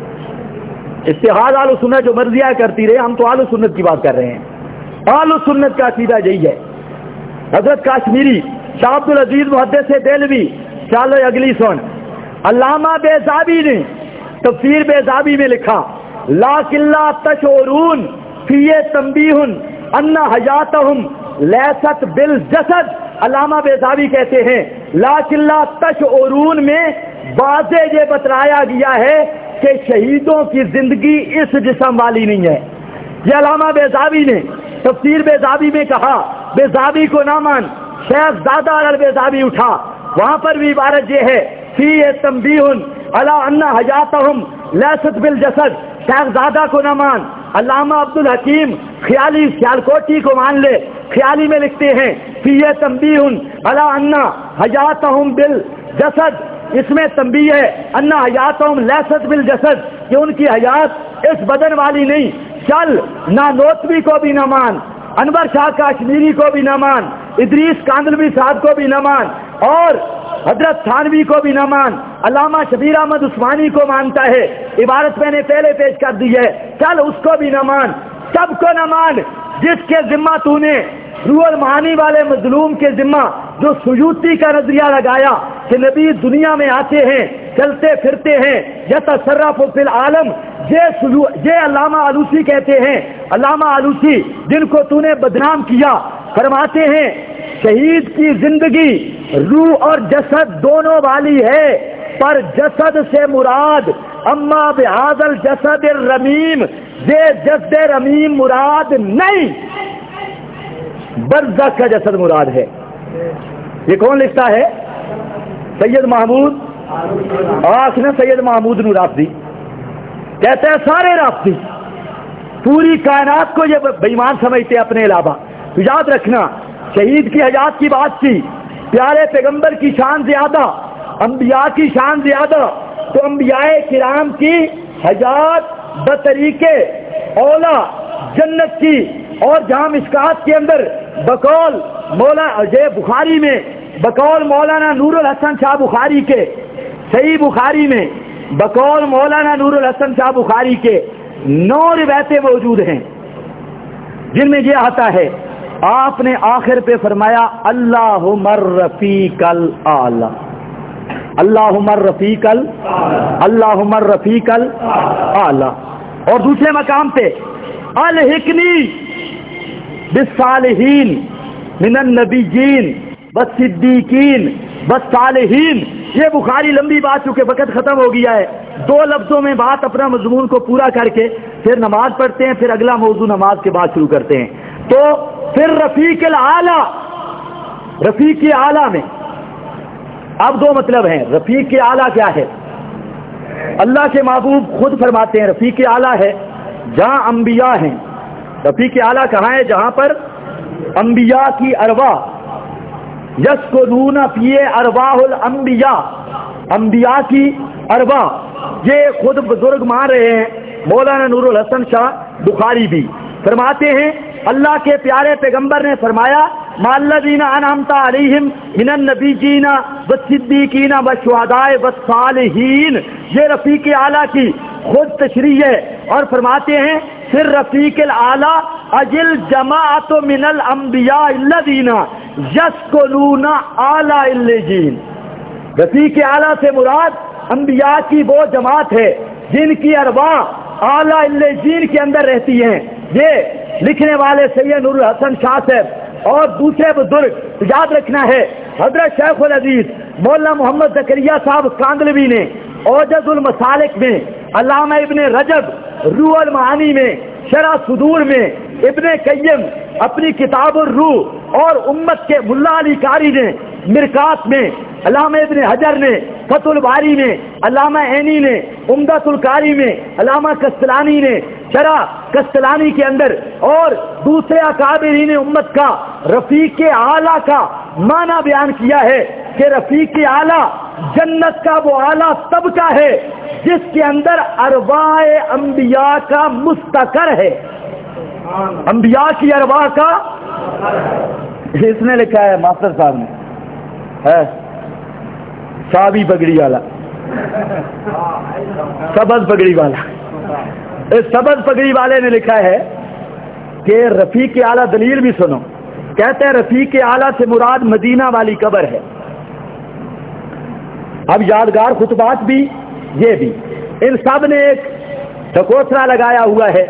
اتحاد اہل سنت جو مرضیاں کرتی رہے، ہم تو اہل سنت کی بات کر رہے ہیں. اہل سنت کا عقیدہ یہی ہے. حضرت کاشمیری شاہ عبد العزیز محدث دہلوی، چلو اگلی سن. علامہ بیضابی نے تفسیر بیضابی میں لکھا لیکن لا تشعرون فی تنبیہ ان حیاتہم لیست بالجسد. علامہ بیضابی کہتے ہیں لیکن لا تشعرون میں واضح یہ بتلایا گیا ہے کہ شہیدوں کی زندگی اس جسم والی نہیں ہے. یہ علامہ بیضابی نے تفسیر بیضابی میں کہا. بیضابی کو نہ مان، شیخ زادہ البیضابی اٹھا، وہاں پر بھی عبارت یہ ہے فی تنبیہ علی ان حیاتہم لیست بالجسد. شیخ زادہ کو نہ مان، علامہ عبد الحکیم خیالی سیالکوٹی کو مان لے. خیالی میں لکھتے ہیں فی تنبیہ علی ان حیاتہم بالجسد. اس میں تنبیہ ہے ان حیاتہم لیست بالجسد، کہ ان کی حیات اس بدن والی نہیں. چل نانوتوی کو بھی نہ مان، انور شاہ کاشمیری کو بھی نہ مان، ادریس کاندلوی صاحب کو بھی نہ مان، اور حضرت تھانوی کو بھی نہ مان. علامہ شبیر احمد عثمانی کو مانتا ہے، عبارت میں نے پہلے پیش کر دی ہے. چل اس کو بھی نہ مان، سب کو نہ مان. جس کے ذمہ تو نے روح المعانی والے مظلوم کے ذمہ جو سیوطی کا نظریہ لگایا کہ نبی دنیا میں آتے ہیں، چلتے پھرتے ہیں، یتصرف فی العالم، یہ علامہ آلوسی کہتے ہیں. علامہ آلوسی جن کو تو نے بدنام کیا، فرماتے ہیں شہید کی زندگی روح اور جسد دونوں والی ہے، پر جسد سے مراد اما بہذا الجسد الرمیم، یہ جسد رمیم مراد نہیں، برزخ کا جسد مراد ہے. یہ کون لکھتا ہے؟ سید محمود آسنا سید محمود رافضی. کہتے ہیں سارے رافضی پوری کائنات کو یہ بےمان سمجھتے اپنے علاوہ. تو یاد رکھنا شہید کی حیات کی بات کی، پیارے پیغمبر کی شان زیادہ، انبیاء کی شان زیادہ، تو انبیاء کرام کی حیات بطریقے اولا جنت کی. اور جہاں مشکات کے اندر بقول مولانا بخاری میں بقول مولانا نور الحسن شاہ بخاری کے، صحیح بخاری میں بقول مولانا نور الحسن شاہ بخاری کے 9 روایتیں موجود ہیں جن میں یہ آتا ہے آپ نے آخر پہ فرمایا اللہم الرفیق الاعلی، اللہم الرفیق اللہم الرفیق الاعلی. اور دوسرے مقام پہ الحقنی بالصالحین من النبیین والصدیقین والصالحین. یہ بخاری لمبی بات چونکہ وقت ختم ہو گیا ہے، 2 لفظوں میں بات اپنا مضمون کو پورا کر کے پھر نماز پڑھتے ہیں، پھر اگلا موضوع نماز کے بعد شروع کرتے ہیں. تو پھر رفیق الاعلی، رفیق اعلیٰ میں اب 2 مطلب ہیں. رفیق اعلیٰ کیا ہے؟ اللہ کے محبوب خود فرماتے ہیں رفیق اعلیٰ ہے جہاں انبیاء ہیں. رفیق اعلیٰ کہاں ہے؟ جہاں پر انبیاء کی ارواح یسکنون فی ارواح الانبیاء، انبیاء کی ارواح. یہ خود بزرگ مان رہے ہیں. مولانا نور الحسن شاہ بخاری بھی فرماتے ہیں اللہ کے پیارے پیغمبر نے فرمایا मअल्लज़ीना अनअमता अलैहिम मिनन नबिय्यीना वस्सिद्दीकीना वशुहदाए वस्सालिहीन। ये रफीक आला की खुद तशरीह है और फरमाते हैं फिर रफीक आला अजिल जमाअतु मिनल अंबिया अल्लज़ीना यस्कुलूना आला इल्लीजीन। रफीक आला से मुराद अंबिया की वो जमात है जिनकी अरवाह आला इल्लीजीन के अंदर रहती हैं। ये लिखने वाले सैयद नूरुल हसन शाह साहब और दूसरे बुजुर्ग याद रखना है हजरत शेखुल अजीज मौलाना मोहम्मद जकरिया साहब कांदलवी ने औजजुल मसालिक में, अल्लामा इब्ने रजब रूहुल मानी में, शरह सुदूर में, इब्ने कय्यम अपनी किताबुर रूह और उम्मत के मुल्ला अली कारी ने मिरकात में, अल्लामा इब्ने हजर ने फतुल बारी में, अल्लामा ऐनी ने उम्दतुल कारी में, अल्लामा कस्तलानी ने शरह कस्तलानी के अंदर और दूसरे अकाबिरीन उम्मत का रफीक आला का माना बयान किया है कि रफीक आला जन्नत का वो आला तबका है जिसके अंदर अरवाए अंबिया का मुस्तकर है। अंबिया की अरवाह का इसने लिखा है मास्टर साहब ने, है साबी पगड़ी वाला, सबज पगड़ी वाला। इस सबज पगड़ी वाले ने लिखा है कि रफीक आला दलील भी सुनो। कहते हैं रफीक आला से मुराद मदीना वाली कब्र है। अब यादगार खुतबात भी ये भी इन सब ने एक टकोसरा लगाया हुआ है।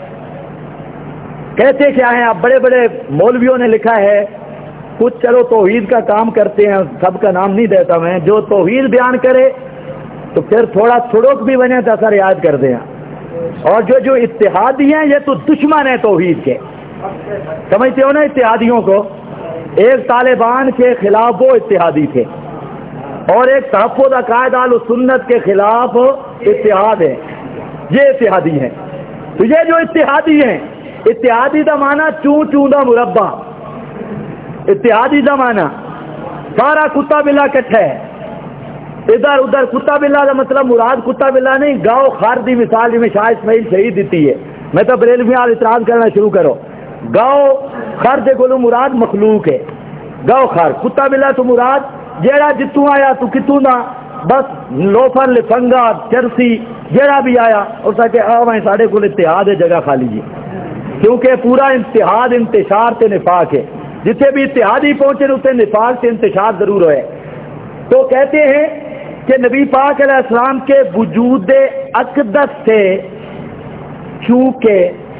कहते क्या है, अब बड़े बड़े मौलवियों ने लिखा है कुछ, चलो तौहीद का काम करते हैं, सबका नाम नहीं देता मैं, जो तौहीद बयान करे तो फिर थोड़ा थोड़ोक भी बने तो असर याद कर दें। और जो इत्तेहादी हैं ये तो दुश्मन है तौहीद के, समझते हो ना इत्तेहादियों को। एक तालिबान के खिलाफ वो इत्तेहादी थे और एक तहफ़्फ़ुज़ अक़ाइद अहले सुन्नत के खिलाफ इत्तेहाद है, ये इत्तेहादी हैं। तो ये जो इत्तेहादी हैं, इत्तेहादी का माना चूं चूंदा मुरब्बा, इत्तेहादी का माना सारा कुत्ता बिल्ला इकट्ठा है, इधर उधर कुत्ता बिल्ला का मतलब मुराद कुत्ता बिल्ला नहीं, गाँव खार दी मिसाल में शाह इस्माइल शहीद दी है। मैं तो बरेलवी आल इतराज करना शुरू करो, गाँव खार दे कोलो मुराद मखलूक है, गाँव खार कुत्ता बिल्ला तो मुराद जेड़ा जितू आया तू कितू ना, बस लोफर लिफंगा चरसी जेड़ा भी आया और सके आवे साढ़े को इत्तेहाद है, जगह खा लीजिए, क्योंकि पूरा इत्तेहाद इंतशार से निफाक है। जितने भी इत्तेहादी पहुंचे उतने निफाक से इंतशार जरूर है। तो कहते हैं कि नबी पाक अलैहिस्सलाम के वजूद अक़दस से चूंकि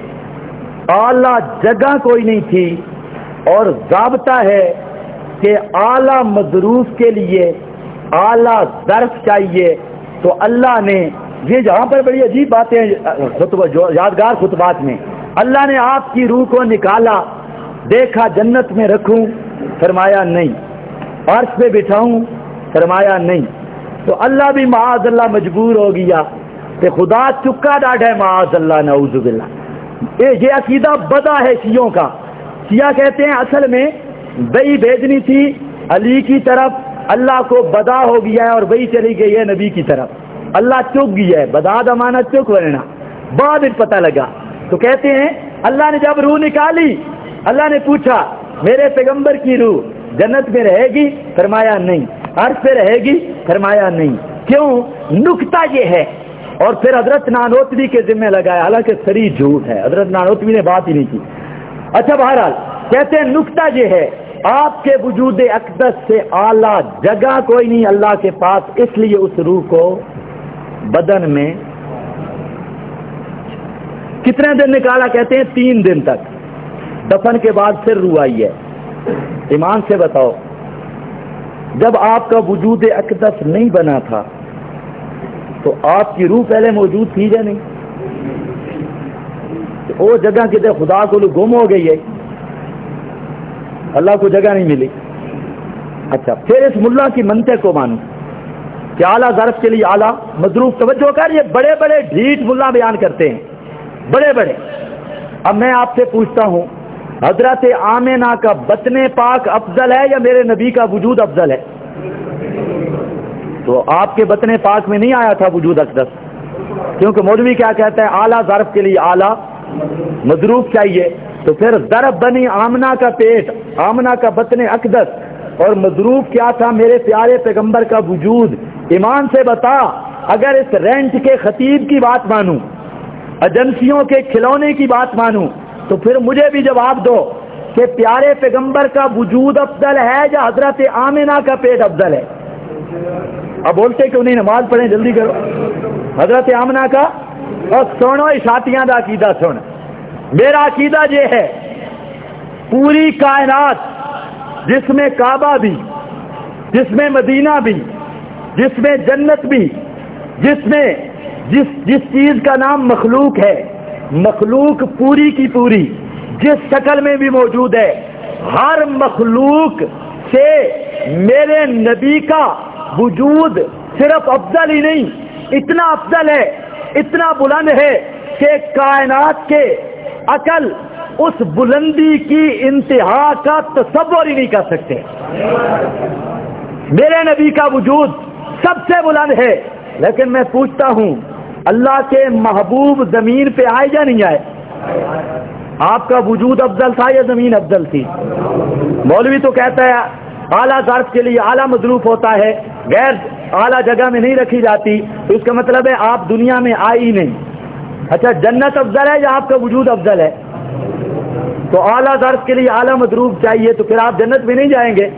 आला जगह कोई नहीं थी और ज़ाब्ता है कि आला मदरूफ के लिए आला ज़र्फ चाहिए, तो अल्लाह ने ये जहाँ पर बड़ी अजीब बातें यादगार खुतबात में, अल्लाह ने आपकी रूह को निकाला, देखा जन्नत में रखूं, फरमाया नहीं, अर्श पे बिठाऊं, फरमाया नहीं। तो अल्लाह भी माअज़ल्लाह मजबूर हो गया कि खुदा चुका डाढ़ है, माअज़ल्लाह नऊज़ुबिल्लाह। ये अकीदा बदा है शियों का। शिया कहते हैं असल में वही भेजनी थी अली की तरफ, अल्लाह को बदा हो गया है और वही चली गई है नबी की तरफ, अल्लाह चुक गया है, बदा दमाना चुक बनना, बाद में पता लगा। तो कहते हैं अल्लाह ने जब रूह निकाली, अल्लाह ने पूछा मेरे पैगंबर की रूह जन्नत में रहेगी, फरमाया नहीं, अर्श पे रहेगी, फरमाया नहीं। क्यों? नुक्ता ये है। और फिर हजरत नानोतवी के जिम्मे लगाया, हालांकि सरी झूठ है, हजरत नानोतवी ने बात ही नहीं की। अच्छा बहरहाल कहते हैं नुक्ता ये है, आपके वजूद अक़दस से आला जगह कोई नहीं अल्लाह के पास, इसलिए उस रूह को बदन में कितने दिन निकाला? कहते हैं 3 दिन तक, दफन के बाद फिर रूह आई है। ईमान से बताओ, जब आपका वजूद अक़दस नहीं बना था तो आपकी रूह पहले मौजूद थी या नहीं? तो वो जगह कितने खुदा को गुम हो गई है, अल्लाह को जगह नहीं मिली। अच्छा, फिर इस मुल्ला की मंतक को मानो कि आला ज़र्फ के लिए आला मजरूफ, तवज्जो कर, ये बड़े बड़े ढीठ मुल्ला बयान करते हैं, बड़े बड़े। अब मैं आपसे पूछता हूं, हजरत आमिना का बतने पाक अफजल है या मेरे नबी का वजूद अफजल है? तो आपके बतने पाक में नहीं आया था वजूद अक़दस, क्योंकि मौलवी क्या कहता है, आला ज़र्फ के लिए आला मजरूफ चाहिए। تو پھر ضرب بنی آمنہ کا پیٹ، آمنہ کا بطن اقدس، اور مضروب کیا تھا؟ میرے پیارے پیغمبر کا وجود۔ ایمان سے بتا، اگر اس رینٹ کے خطیب کی بات مانوں، ایجنسیوں کے کھلونے کی بات مانوں، تو پھر مجھے بھی جواب دو کہ پیارے پیغمبر کا وجود افضل ہے یا حضرت آمنہ کا پیٹ افضل ہے؟ اب بولتے کیوں نہیں؟ نماز پڑھیں، جلدی کرو۔ حضرت آمنہ کا۔ اور سنو اشاعتیاں دا عقیدہ سن، میرا عقیدہ یہ ہے، پوری کائنات جس میں کعبہ بھی، جس میں مدینہ بھی، جس میں جنت بھی، جس میں جس چیز کا نام مخلوق ہے، مخلوق پوری کی پوری جس شکل میں بھی موجود ہے، ہر مخلوق سے میرے نبی کا وجود صرف افضل ہی نہیں، اتنا افضل ہے، اتنا بلند ہے کہ کائنات کے عقل اس بلندی کی انتہا کا تصور ہی نہیں کر سکتے۔ میرے نبی کا وجود سب سے بلند ہے، لیکن میں پوچھتا ہوں، اللہ کے محبوب زمین پہ آئے یا نہیں آئے؟ آپ کا وجود افضل تھا یا زمین افضل تھی؟ مولوی تو کہتا ہے اعلیٰ ظرف کے لیے اعلیٰ مظروف ہوتا ہے، غیر اعلیٰ جگہ میں نہیں رکھی جاتی، تو اس کا مطلب ہے آپ دنیا میں آئے ہی نہیں۔ اچھا، جنت افضل ہے یا آپ کا وجود افضل ہے؟ تو اعلیٰ ظرف کے لیے اعلیٰ مظروف چاہیے، تو پھر آپ جنت میں نہیں جائیں گے۔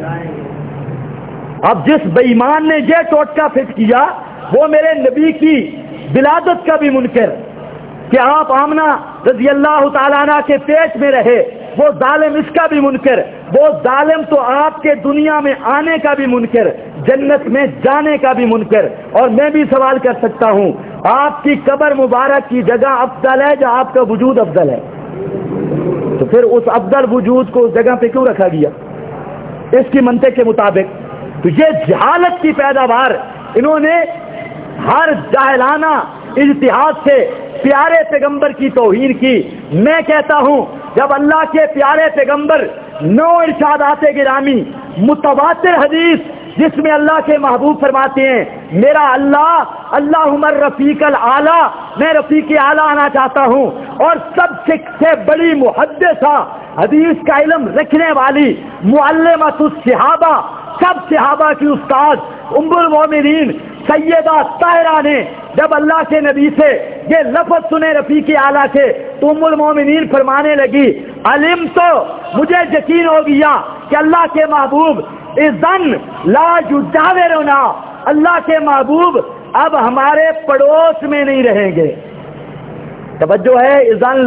اب جس بے ایمان نے یہ ٹوٹکا فٹ کیا، وہ میرے نبی کی ولادت کا بھی منکر، کہ آپ آمنہ رضی اللہ تعالیٰ عنہ کے پیٹ میں رہے، وہ ظالم اس کا بھی منکر، وہ ظالم تو آپ کے دنیا میں آنے کا بھی منکر، جنت میں جانے کا بھی منکر۔ اور میں بھی سوال کر سکتا ہوں، آپ کی قبر مبارک کی جگہ افضل ہے یا آپ کا وجود افضل ہے؟ تو پھر اس افضل وجود کو اس جگہ پہ کیوں رکھا گیا اس کی منطق کے مطابق؟ تو یہ جہالت کی پیداوار، انہوں نے ہر جاہلانہ اجتہاد سے پیارے پیغمبر کی توہین کی۔ میں کہتا ہوں، جب اللہ کے پیارے پیغمبر 9 ارشادات گرامی متواتر حدیث جس میں اللہ کے محبوب فرماتے ہیں، میرا اللہم الرفیق الاعلی، میں رفیق اعلیٰ آنا چاہتا ہوں، اور سب سے بڑی محدثہ، حدیث کا علم رکھنے والی، معلمۃ الصحابہ، سب صحابہ کی استاد، ام المومنین سیدہ طاہرہ نے جب اللہ کے نبی سے یہ لفظ سنے رفیق اعلیٰ کے، تو ام المومنین فرمانے لگی، علم تو مجھے یقین ہو گیا کہ اللہ کے محبوب اذن لا یجاورنا، اللہ کے محبوب اب ہمارے پڑوس میں نہیں رہیں گے۔ توجہ ہے، اذن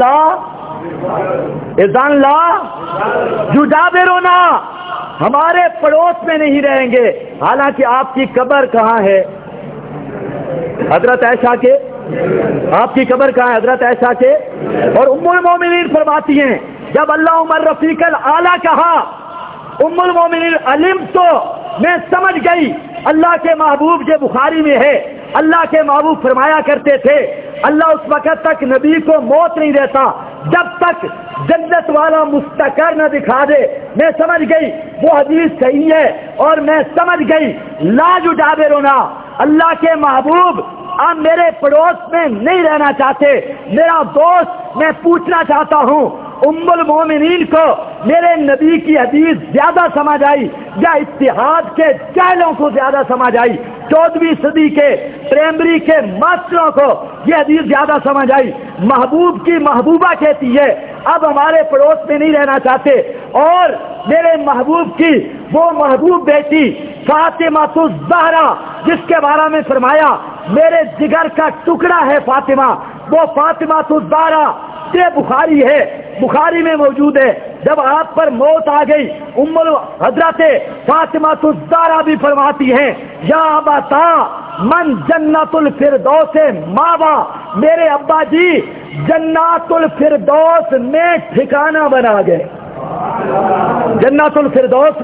لا یجاورنا، ہمارے پڑوس میں نہیں رہیں گے۔ حالانکہ آپ کی قبر کہاں ہے؟ حضرت عائشہ کے، آپ کی قبر کہاں ہے؟ حضرت عائشہ کے۔ اور ام المومنین فرماتی ہیں، جب اللہ عمر رفیق الاعلیٰ کہا، ام المومنین علم تو میں سمجھ گئی اللہ کے محبوب، یہ بخاری میں ہے، اللہ کے محبوب فرمایا کرتے تھے، اللہ اس وقت تک نبی کو موت نہیں دیتا جب تک جنت والا مستقر نہ دکھا دے۔ میں سمجھ گئی وہ حدیث صحیح ہے، اور میں سمجھ گئی لا یجاورنا، اللہ کے محبوب آپ میرے پڑوس میں نہیں رہنا چاہتے، میرا دوست۔ میں پوچھنا چاہتا ہوں، ام المومنین کو میرے نبی کی حدیث زیادہ سمجھ آئی یا اتحاد کے جاہلوں کو زیادہ سمجھ آئی؟ 14ویں صدی کے پرائمری کے ماسٹروں کو یہ حدیث زیادہ سمجھ آئی۔ محبوب کی محبوبہ کہتی ہے اب ہمارے پڑوس میں نہیں رہنا چاہتے، اور میرے محبوب کی وہ محبوب بیٹی فاطمہ الزہرا جس کے بارے میں فرمایا میرے جگر کا ٹکڑا ہے فاطمہ، وہ فاطمہ الزہرا، یہ بخاری ہے، بخاری میں موجود ہے۔ جب آپ پر موت آ گئی، حضرت فاطمہ الزہرا بھی فرماتی ہیں، یا ابتا من جنت الفردوس ماوا، میرے ابا جی جنت الفردوس میں ٹھکانہ بنا گئے۔ جنت الفردوس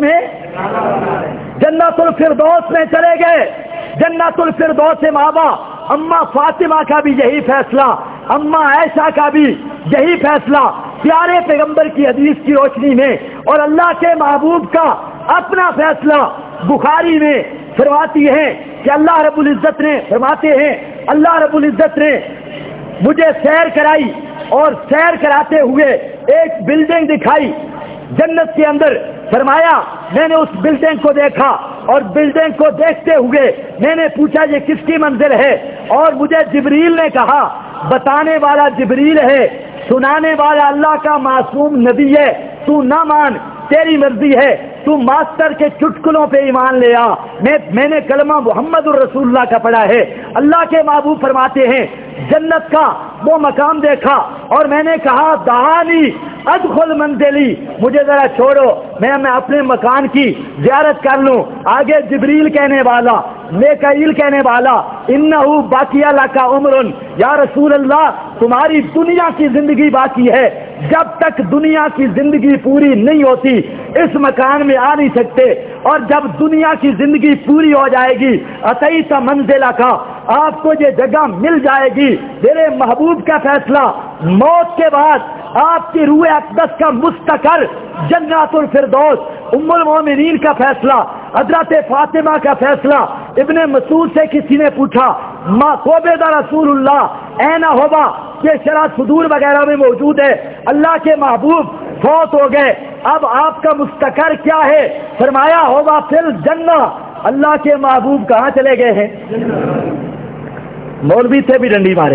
میں چلے گئے، جنت الفردوس ماوا۔ اما فاطمہ کا بھی یہی فیصلہ، اما عائشہ کا بھی یہی فیصلہ، پیارے پیغمبر کی حدیث کی روشنی میں، اور اللہ کے محبوب کا اپنا فیصلہ بخاری میں فرماتی ہیں کہ اللہ رب العزت نے فرماتے ہیں، اللہ رب العزت نے مجھے سیر کرائی، اور سیر کراتے ہوئے ایک بلڈنگ دکھائی جنت کے اندر. فرمایا میں نے اس بلڈنگ کو دیکھا اور بلڈنگ کو دیکھتے ہوئے میں نے پوچھا یہ کس کی منزل ہے, اور مجھے جبریل نے کہا بتانے والا جبریل ہے, سنانے والا اللہ کا معصوم نبی ہے, تو نہ مان تیری مرضی ہے, تو ماسٹر کے چٹکلوں پہ ایمان لے آ. میں نے کلمہ محمد الرسول اللہ کا پڑھا ہے. اللہ کے محبوب فرماتے ہیں جنت کا وہ مقام دیکھا اور میں نے کہا دعانی ادخل منزلی, مجھے ذرا چھوڑو میں اپنے مکان کی زیارت کر لوں. آگے جبریل کہنے والا, میکائیل کہنے والا انہو باقی لکا عمر, یا رسول اللہ تمہاری دنیا کی زندگی باقی ہے, جب تک دنیا کی زندگی پوری نہیں ہوتی اس مکان میں آ نہیں سکتے, اور جب دنیا کی زندگی پوری ہو جائے گی اتیت منزلہ کا, آپ کو یہ جگہ مل جائے گی. میرے محبوب کا فیصلہ موت کے بعد آپ کی روح اقدس کا مستقر جنات الفردوس. ام المومنین کا فیصلہ, حضرت فاطمہ کا فیصلہ. ابن مسعود سے کسی نے پوچھا ما قبض رسول اللہ اینا ہوگا, یہ شرح صدور وغیرہ میں موجود ہے, اللہ کے محبوب فوت ہو گئے, اب آپ کا مستقر کیا ہے؟ فرمایا ہوگا فی الجنہ. اللہ کے محبوب کہاں چلے گئے ہیں؟ مولوی سے بھی ڈنڈی مارے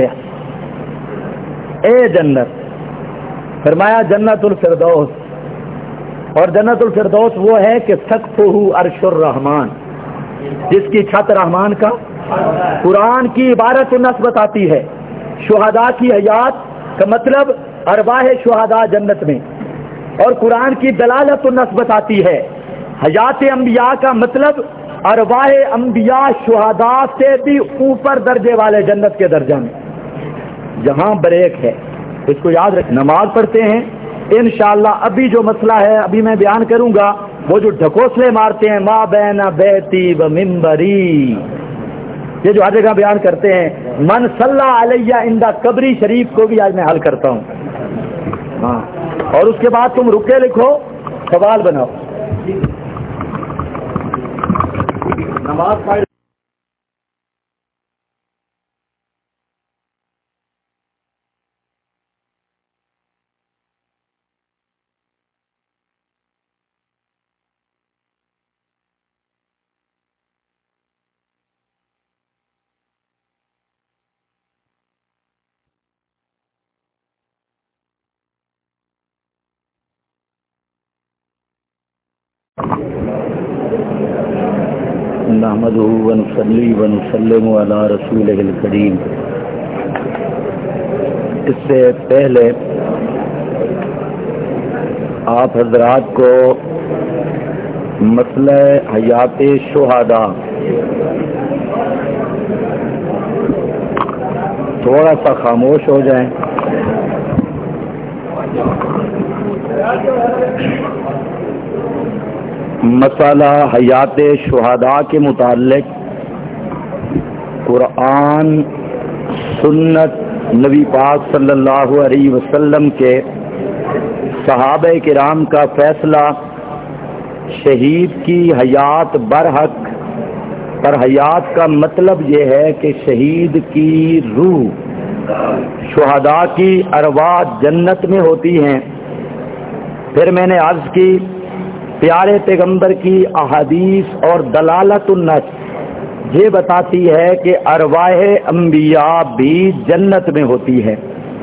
اے جنت. فرمایا جنت الفردوس, اور جنت الفردوس وہ ہے کہ سقفہ عرش الرحمان, جس کی چھت رحمان کا. قرآن کی عبارت النص بتاتی ہے شہداء کی حیات کا مطلب ارواح شہداء جنت میں, اور قرآن کی دلالت النص بتاتی ہے حیات انبیاء کا مطلب ارواح انبیاء شہداء سے بھی اوپر درجے والے جنت کے درجہ میں. جہاں بریک ہے اس کو یاد رکھ. نماز پڑھتے ہیں انشاءاللہ. ابھی جو مسئلہ ہے ابھی میں بیان کروں گا, وہ جو ڈھکوسلے مارتے ہیں ما بین بیتی و منبری, یہ جو ہر جگہ بیان کرتے ہیں من صلی علیہ عند قبری شریف کو بھی آج میں حل کرتا ہوں. ہاں, اور اس کے بعد تم رکے لکھو, سوال بناؤ. نماز پڑھ نحمدہ ونصلی ونسلم علی رسولہ الکریم. اس سے پہلے آپ حضرات کو مسئلہ حیات شہداء تھوڑا سا خاموش ہو جائیں. مسئلہ حیات شہداء کے متعلق قرآن, سنت, نبی پاک صلی اللہ علیہ وسلم کے صحابہ کرام کا فیصلہ شہید کی حیات برحق پر. حیات کا مطلب یہ ہے کہ شہید کی روح, شہداء کی ارواح جنت میں ہوتی ہیں. پھر میں نے عرض کی پیارے پیغمبر کی احادیث اور دلالت النص یہ بتاتی ہے کہ ارواح انبیاء بھی جنت میں ہوتی ہے.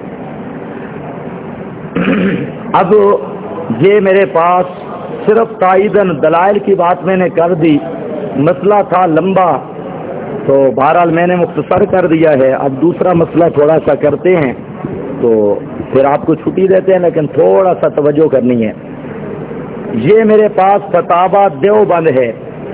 اب یہ میرے پاس صرف تائیدن دلائل کی بات میں نے کر دی, مسئلہ تھا لمبا تو بہرحال میں نے مختصر کر دیا ہے. اب دوسرا مسئلہ تھوڑا سا کرتے ہیں تو پھر آپ کو چھٹی دیتے ہیں, لیکن تھوڑا سا توجہ کرنی ہے. یہ میرے پاس فتاوی دیوبند ہے,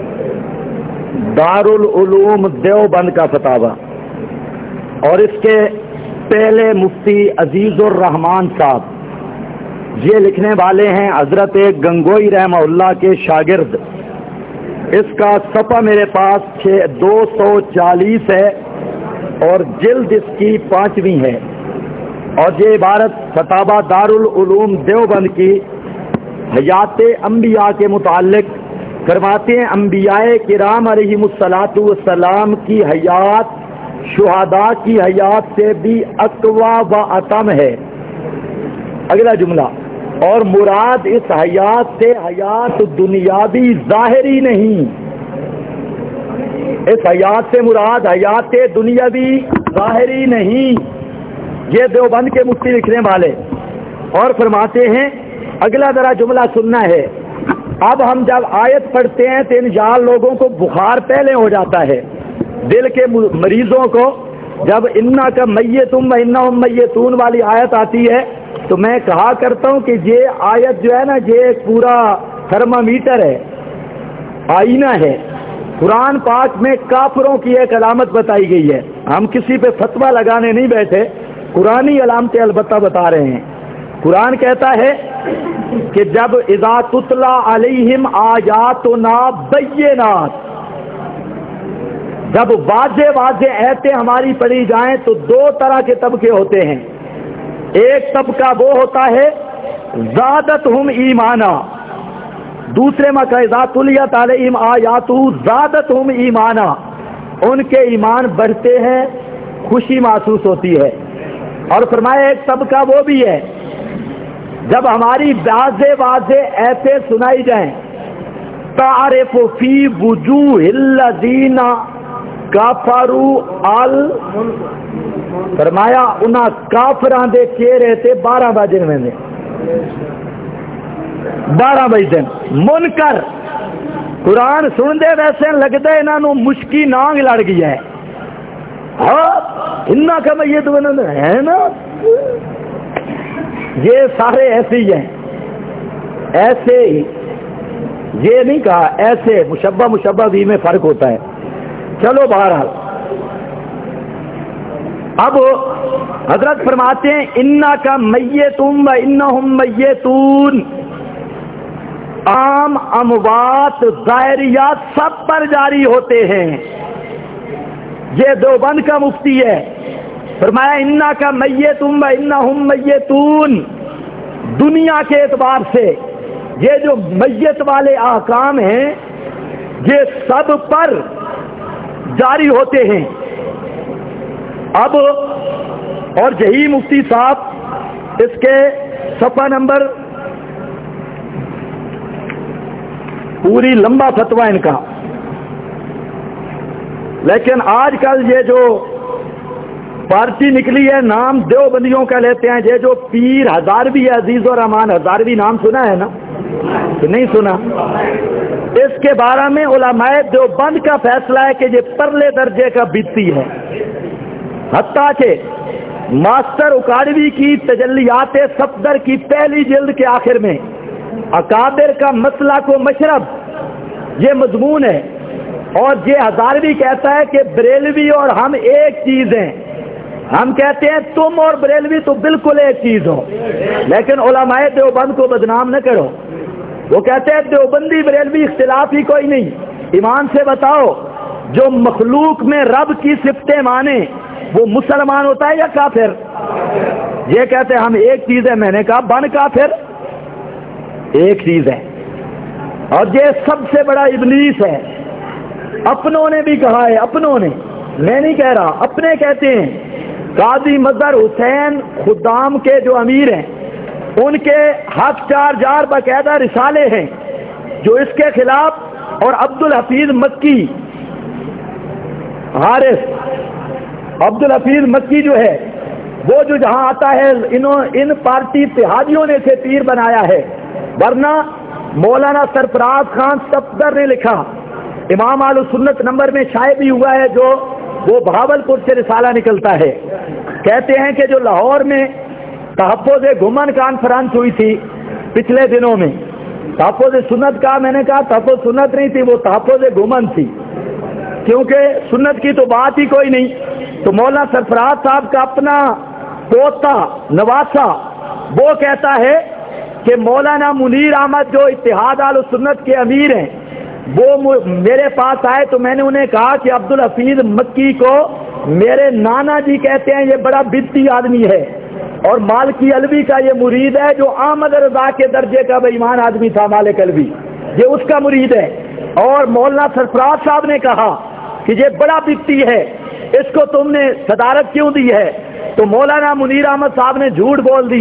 دارالعلوم دیوبند کا فتاوی, اور اس کے پہلے مفتی عزیز الرحمان صاحب, یہ لکھنے والے ہیں حضرت گنگوئی رحمہ اللہ کے شاگرد. اس کا صفحہ میرے پاس 240 ہے اور جلد اس کی 5ویں ہے, اور یہ عبارت فتاوی دارالعلوم دیوبند کی حیات انبیاء کے متعلق فرماتے ہیں انبیاء کرام علیہم الصلاۃ والسلام کی حیات شہداء کی حیات سے بھی اقوا و اتم ہے. اگلا جملہ، اور مراد اس حیات سے حیات دنیاوی ظاہری نہیں، اس حیات سے مراد حیات دنیاوی ظاہری نہیں، یہ دیوبند کے مفتی لکھنے والے۔ اور فرماتے ہیں اگلا ذرا جملہ سننا ہے، اب ہم جب آیت پڑھتے ہیں تو ان جال لوگوں کو بخار پہلے ہو جاتا ہے، دل کے مریضوں کو جب انا کا میتم و انہم میتون والی آیت آتی ہے تو میں کہا کرتا ہوں کہ یہ آیت جو ہے نا، یہ ایک پورا تھرمامیٹر ہے، آئینہ ہے۔ قرآن پاک میں کافروں کی ایک علامت بتائی گئی ہے، ہم کسی پہ فتویٰ لگانے نہیں بیٹھے، قرآنی علامتیں البتہ بتا رہے ہیں۔ قرآن کہتا ہے کہ جب اذا تتلی علیہم آیاتنا بینات، جب واضح واضح آیتیں ہماری پڑھی جائیں تو دو طرح کے طبقے ہوتے ہیں، ایک طبقہ وہ ہوتا ہے زادتہم ایمانا، دوسرے میں کہ اذا تلیت علیہم آیاتہ زادتہم ایمانا، ان کے ایمان بڑھتے ہیں، خوشی محسوس ہوتی ہے۔ اور فرمایا ایک طبقہ وہ بھی ہے جب ہماری واضح واضح ایسے سنائی جائیں، تعرف فی وجوہ الذین کفروا فرمایا انہاں کافراں دے چہرے تے 12 بجن میں 12 بجن منکر قرآن سن دے ویسے لگتا ہے انہوں مشکی نانگ لڑ گئی ہے، ہاں انہاں کا میں یہ تو ہے نا، یہ سارے ایسے ہی ہیں، ایسے ہی، یہ نہیں کہا ایسے، مشبہ مشبہ بھی میں فرق ہوتا ہے۔ چلو بہرحال اب حضرت فرماتے ہیں انا کا میتم و انہم میتون، عام اموات ظاہریات سب پر جاری ہوتے ہیں، یہ دیوبند کا مفتی ہے، فرمایا انا کا میتم و انہم میتون، دنیا کے اعتبار سے یہ جو میت والے احکام ہیں یہ سب پر جاری ہوتے ہیں۔ اب اور یہی مفتی صاحب اس کے صفحہ نمبر پوری لمبا فتویٰ ان کا، لیکن آج کل یہ جو پارٹی نکلی ہے نام دیوبندیوں کا لیتے ہیں، یہ جو پیر ہزاروی عزیز الرحمان ہزاروی نام سنا ہے نا کہ نہیں سنا؟ اس کے بارے میں علماء دیوبند کا فیصلہ ہے کہ یہ پرلے درجے کا بدعتی ہے، حتیٰ کہ ماسٹر اکاڑوی کی تجلیات صفدر کی پہلی جلد کے آخر میں اکابر کا مسلک و مشرب یہ مضمون ہے، اور یہ ہزاروی کہتا ہے کہ بریلوی اور ہم ایک چیز ہیں، ہم کہتے ہیں تم اور بریلوی تو بالکل ایک چیز ہو، لیکن علماء دیوبند کو بدنام نہ کرو، وہ کہتے ہیں دیوبندی بریلوی اختلاف ہی کوئی نہیں، ایمان سے بتاؤ جو مخلوق میں رب کی صفتیں مانے وہ مسلمان ہوتا ہے یا کافر؟ یہ کہتے ہیں ہم ایک چیز ہے، میں نے کہا بن کافر، ایک چیز ہے، اور یہ سب سے بڑا ابلیس ہے، اپنوں نے بھی کہا ہے، اپنوں نے، میں نہیں کہہ رہا، اپنے کہتے ہیں۔ قاضی مظہر حسین خدام کے جو امیر ہیں ان کے حق 4 جار باقاعدہ رسالے ہیں جو اس کے خلاف، اور عبد الحفیظ مکی حارث عبد الحفیظ مکی جو ہے وہ جو جہاں آتا ہے ان پارٹی اتحادیوں نے اسے پیر بنایا ہے، ورنہ مولانا سرفراز خان صفدر نے لکھا، امام اہل سنت نمبر میں شائع بھی ہوا ہے، جو وہ بہاولپور سے رسالہ نکلتا ہے، کہتے ہیں کہ جو لاہور میں تحفظ گھمن کانفرنس ہوئی تھی پچھلے دنوں میں، تحفظ سنت کا میں نے کہا تحفظ سنت نہیں تھی، وہ تحفظ گھمن تھی، کیونکہ سنت کی تو بات ہی کوئی نہیں، تو مولانا سرفراز صاحب کا اپنا پوتا نواسا وہ کہتا ہے کہ مولانا منیر احمد جو اتحاد اہل سنت کے امیر ہیں وہ میرے پاس آئے تو میں نے انہیں کہا کہ عبد الحفیظ مکی کو میرے نانا جی کہتے ہیں، یہ بڑا بدعتی آدمی ہے، اور مالکی علوی کا یہ مرید ہے جو احمد رضا کے درجے کا بے ایمان آدمی تھا، مالک علوی یہ اس کا مرید ہے، اور مولانا سرفراز صاحب نے کہا کہ یہ بڑا بدعتی ہے، اس کو تم نے صدارت کیوں دی ہے؟ تو مولانا منیر احمد صاحب نے جھوٹ بول دیا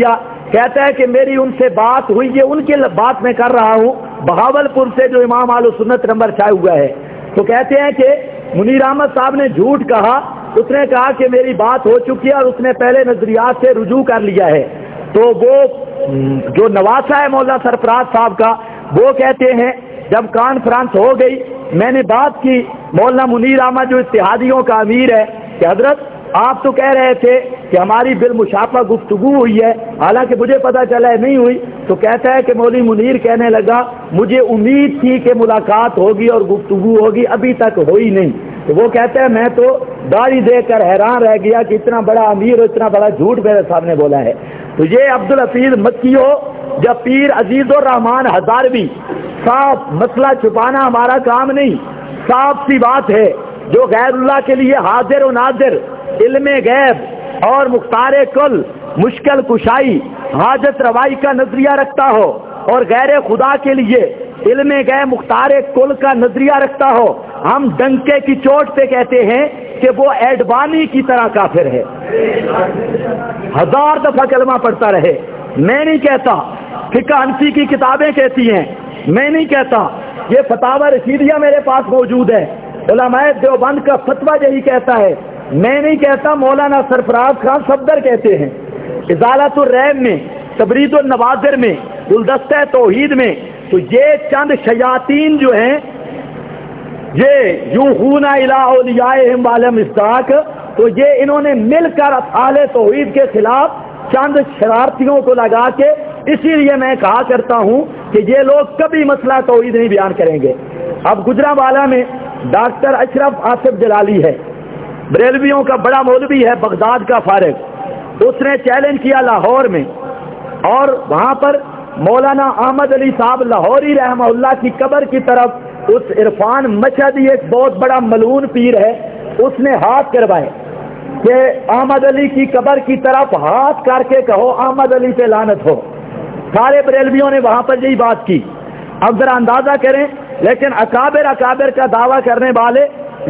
کہتا ہے کہ میری ان سے بات ہوئی، یہ ان کی بات میں کر رہا ہوں، بہاولپور سے جو امام اہل سنت نمبر چھایا ہوا ہے، تو کہتے ہیں کہ منیر احمد صاحب نے جھوٹ کہا، اس نے کہا کہ میری بات ہو چکی ہے اور اس نے پہلے نظریات سے رجوع کر لیا ہے۔ تو وہ جو نواسا ہے مولانا سرفراز صاحب کا، وہ کہتے ہیں جب کانفرنس ہو گئی، میں نے بات کی مولانا منیر احمد جو اتحادیوں کا امیر ہے کہ حضرت آپ تو کہہ رہے تھے کہ ہماری بالمشافہ گفتگو ہوئی ہے، حالانکہ مجھے پتا چلا ہے نہیں ہوئی۔ تو کہتا ہے کہ مولوی منیر کہنے لگا مجھے امید تھی کہ ملاقات ہوگی اور گفتگو ہوگی، ابھی تک ہوئی نہیں۔ تو وہ کہتا ہے میں تو گاڑی دے کر حیران رہ گیا کہ اتنا بڑا امیر اور اتنا بڑا جھوٹ میرے سامنے بولا ہے۔ تو یہ عبدالحفیظ مکی ہو یا پیر عزیز الرحمان ہزاروی، صاف مسئلہ چھپانا ہمارا کام نہیں، صاف سی بات ہے۔ جو غیر اللہ کے لیے حاضر و ناظر، علم غیب اور مختار کل، مشکل کشائی، حاجت روائی کا نظریہ رکھتا ہو اور غیر خدا کے لیے علم غیب مختار کل کا نظریہ رکھتا ہو، ہم ڈنکے کی چوٹ پہ کہتے ہیں کہ وہ ایڈوانی کی طرح کافر ہے، 1000 دفعہ کلمہ پڑھتا رہے۔ میں نہیں کہتا، فقہ حنفی کی کتابیں کہتی ہیں، میں نہیں کہتا، یہ فتاوی رشیدیہ میرے پاس موجود ہے، علماء دیوبند کا فتویٰ یہی کہتا ہے، میں نہیں کہتا، مولانا سرفراز خان صفدر کہتے ہیں، ازالۃ الریب میں، تبرید النوازر میں، گلدستہ توحید میں۔ تو یہ چند شیاطین جو ہیں، یہ یوحون الی اولیائہم والم مصداق، تو یہ انہوں نے مل کر اہل توحید کے خلاف چند شرارتیوں کو لگا کے، اسی لیے میں کہا کرتا ہوں کہ یہ لوگ کبھی مسئلہ توحید نہیں بیان کریں گے۔ اب گجرانوالہ میں ڈاکٹر اشرف آصف جلالی ہے، بریلویوں کا بڑا مولوی ہے، بغداد کا فارغ، اس نے چیلنج کیا لاہور میں، اور وہاں پر مولانا احمد علی صاحب لاہوری رحمہ اللہ کی قبر کی طرف اس عرفان مشہدی ایک بہت بڑا ملعون پیر ہے، اس نے ہاتھ کروائے کہ احمد علی کی قبر کی طرف ہاتھ کر کے کہو احمد علی پہ لعنت ہو۔ سارے بریلویوں نے وہاں پر یہی بات کی۔ اب ذرا اندازہ کریں، لیکن اکابر کا دعویٰ کرنے والے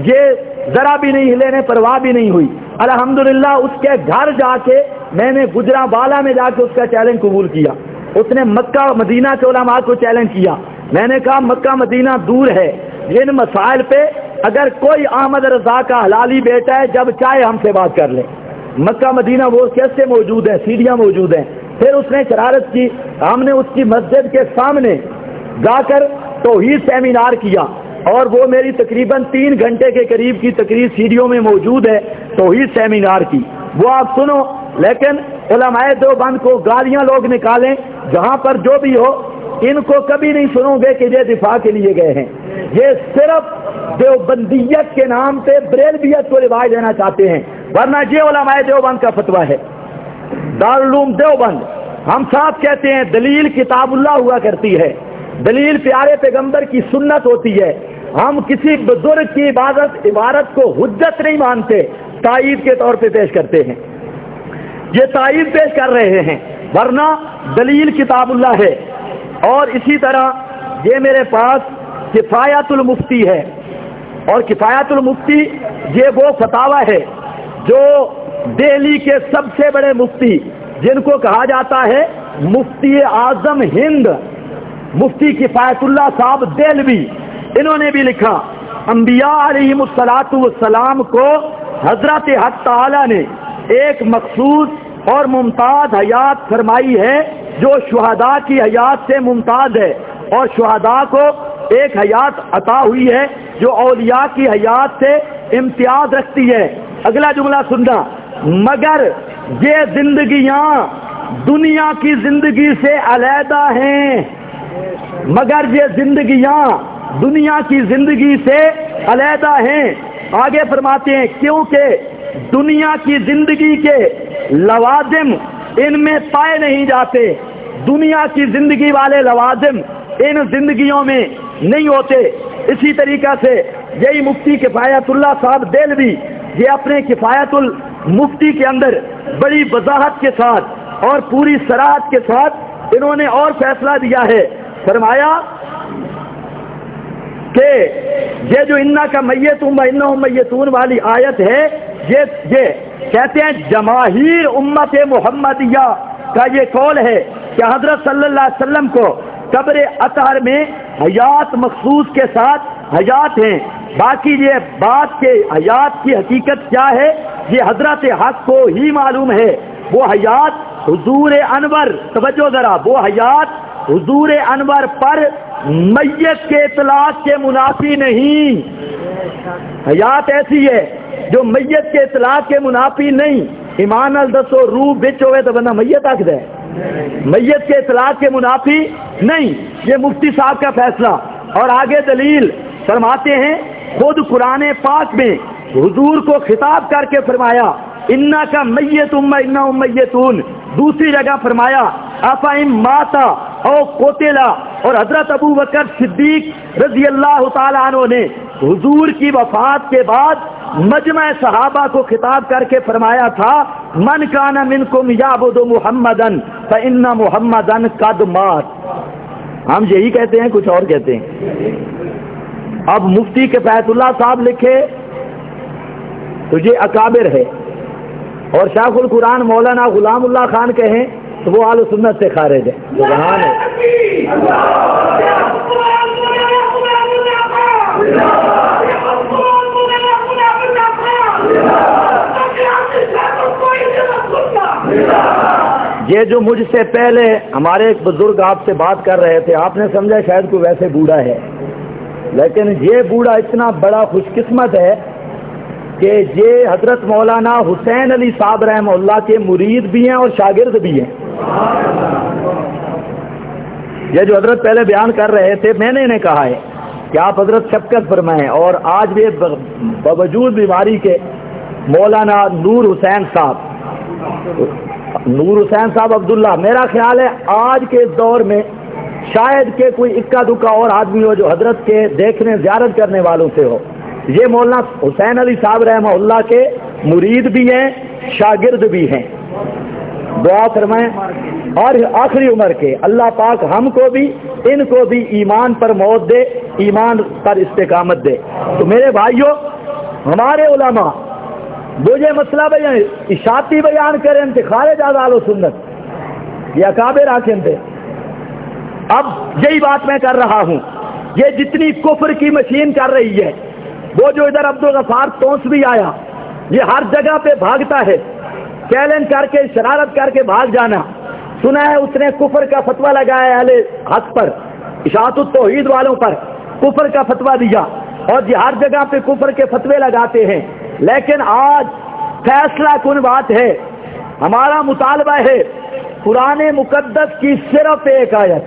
یہ ذرا بھی نہیں ہلے، نے پرواہ بھی نہیں ہوئی۔ الحمدللہ اس کے گھر جا کے میں نے گجرانوالہ میں جا کے اس کا چیلنج قبول کیا۔ اس نے مکہ مدینہ کے علماء کو چیلنج کیا، میں نے کہا مکہ مدینہ دور ہے، ان مسائل پہ اگر کوئی احمد رضا کا حلالی بیٹا ہے جب چاہے ہم سے بات کر لے۔ مکہ مدینہ وہ کیسے موجود ہے، سیڑھیاں موجود ہیں۔ پھر اس نے شرارت کی، ہم نے اس کی مسجد کے سامنے جا کر توحید سیمینار کیا، اور وہ میری تقریباً 3 گھنٹے کے قریب کی تقریر سیڑھیوں میں موجود ہے توحید سیمینار کی، وہ آپ سنو۔ لیکن علماء دیوبند کو گالیاں لوگ نکالیں، جہاں پر جو بھی ہو، ان کو کبھی نہیں سنو گے کہ یہ دفاع کے لیے گئے ہیں، یہ صرف دیوبندیت کے نام پہ بریلویت کو رواج دینا چاہتے ہیں، ورنہ یہ علماء دیوبند کا فتویٰ ہے۔ دارالعلوم دیوبند، ہم صاحب کہتے ہیں دلیل کتاب اللہ ہوا کرتی ہے، دلیل پیارے پیغمبر کی سنت ہوتی ہے، ہم کسی بزرگ کی عبارت کو حجت نہیں مانتے، تائید کے طور پہ پیش کرتے ہیں، یہ تائید پیش کر رہے ہیں، ورنہ دلیل کتاب اللہ ہے۔ اور اسی طرح یہ میرے پاس کفایت المفتی ہے، اور کفایت المفتی یہ وہ فتاوی ہے جو دہلی کے سب سے بڑے مفتی، جن کو کہا جاتا ہے مفتی اعظم ہند، مفتی کفایت اللہ صاحب دہلوی، انہوں نے بھی لکھا انبیاء علیہم الصلاۃ والسلام کو حضرت حق تعالی نے ایک مخصوص اور ممتاز حیات فرمائی ہے جو شہداء کی حیات سے ممتاز ہے، اور شہداء کو ایک حیات عطا ہوئی ہے جو اولیاء کی حیات سے امتیاز رکھتی ہے۔ اگلا جملہ سننا، مگر یہ زندگیاں دنیا کی زندگی سے علیحدہ ہیں، مگر یہ زندگیاں دنیا کی زندگی سے علیحدہ ہیں۔ آگے فرماتے ہیں کیونکہ دنیا کی زندگی کے لوازم ان میں پائے نہیں جاتے، دنیا کی زندگی والے لوازم ان زندگیوں میں نہیں ہوتے۔ اسی طریقہ سے یہی مفتی کفایت اللہ صاحب دہلوی، یہ اپنے کفایت المفتی کے اندر بڑی وضاحت کے ساتھ اور پوری صراحت کے ساتھ انہوں نے اور فیصلہ دیا ہے، فرمایا کہ یہ جو انا کا میتون و انہم میتون والی آیت ہے، یہ کہتے ہیں جماہیر امت محمدیہ کا یہ قول ہے کہ حضرت صلی اللہ علیہ وسلم کو قبر اطہر میں حیات مخصوص کے ساتھ حیات ہیں. باقی یہ بات کہ حیات کی حقیقت کیا ہے یہ حضرت حق کو ہی معلوم ہے. وہ حیات حضور انور، توجہ ذرا، وہ حیات حضور انور پر میت کے اطلاق کے منافی نہیں. حیات ایسی ہے جو میت کے اطلاق کے منافی نہیں. ایمان الدسو روح بچ ہوئے تو بندہ میت آکھ دے، میت کے اطلاق کے منافی نہیں. یہ مفتی صاحب کا فیصلہ. اور آگے دلیل فرماتے ہیں خود قرآن پاک میں حضور کو خطاب کر کے فرمایا انا کا میت انا میتون. دوسری جگہ فرمایا افئن ماتا او قتلا. اور حضرت ابو بکر صدیق رضی اللہ تعالیٰ عنہ نے حضور کی وفات کے بعد مجمع صحابہ کو خطاب کر کے فرمایا تھا من کان منکم یعبد محمدن فإن محمدن قد مات. ہم یہی کہتے ہیں، کچھ اور کہتے ہیں. اب مفتی کفایت اللہ صاحب لکھے تو یہ اکابر ہے، اور شیخ القرآن مولانا غلام اللہ خان کہیں تو وہ اہل سنت سے خارج ہے. سبحان یہ جو مجھ سے پہلے ہمارے ایک بزرگ آپ سے بات کر رہے تھے، آپ نے سمجھا شاید کوئی ویسے بوڑھا ہے، لیکن یہ بوڑھا اتنا بڑا خوش قسمت ہے کہ یہ حضرت مولانا حسین علی صاحب رحمہ اللہ کے مرید بھی ہیں اور شاگرد بھی ہیں. یہ جو حضرت پہلے بیان کر رہے تھے میں نے انہیں کہا ہے کہ آپ حضرت شفقت فرمائیں. اور آج بھی باوجود بیماری کے مولانا نور حسین صاحب عبداللہ، میرا خیال ہے آج کے دور میں شاید کہ کوئی اکا دکا اور آدمی ہو جو حضرت کے دیکھنے زیارت کرنے والوں سے ہو. یہ مولانا حسین علی صاحب رحمہ اللہ کے مرید بھی ہیں، شاگرد بھی ہیں. دعا فرمائیں اور آخری عمر کے اللہ پاک ہم کو بھی ان کو بھی ایمان پر موت دے، ایمان پر استقامت دے. تو میرے بھائیوں، ہمارے علماء وہ یہ مسئلہ بیان اشاعتی بیان کریں تھے خارج اعضاء و سنت، یہ اکابر آکھیں تھے. اب یہی بات میں کر رہا ہوں. یہ جتنی کفر کی مشین کر رہی ہے، وہ جو ادھر عبدالغفار تونس بھی آیا، یہ ہر جگہ پہ بھاگتا ہے، چیلنج کر کے شرارت کر کے بھاگ جانا. سنا ہے اس نے کفر کا فتویٰ لگایا اہل حق پر، اشاعت التوحید والوں پر کفر کا فتویٰ دیا، اور یہ ہر جگہ پہ کفر کے فتوے لگاتے ہیں. لیکن آج فیصلہ کن بات ہے، ہمارا مطالبہ ہے قرآن مقدس کی صرف ایک آیت،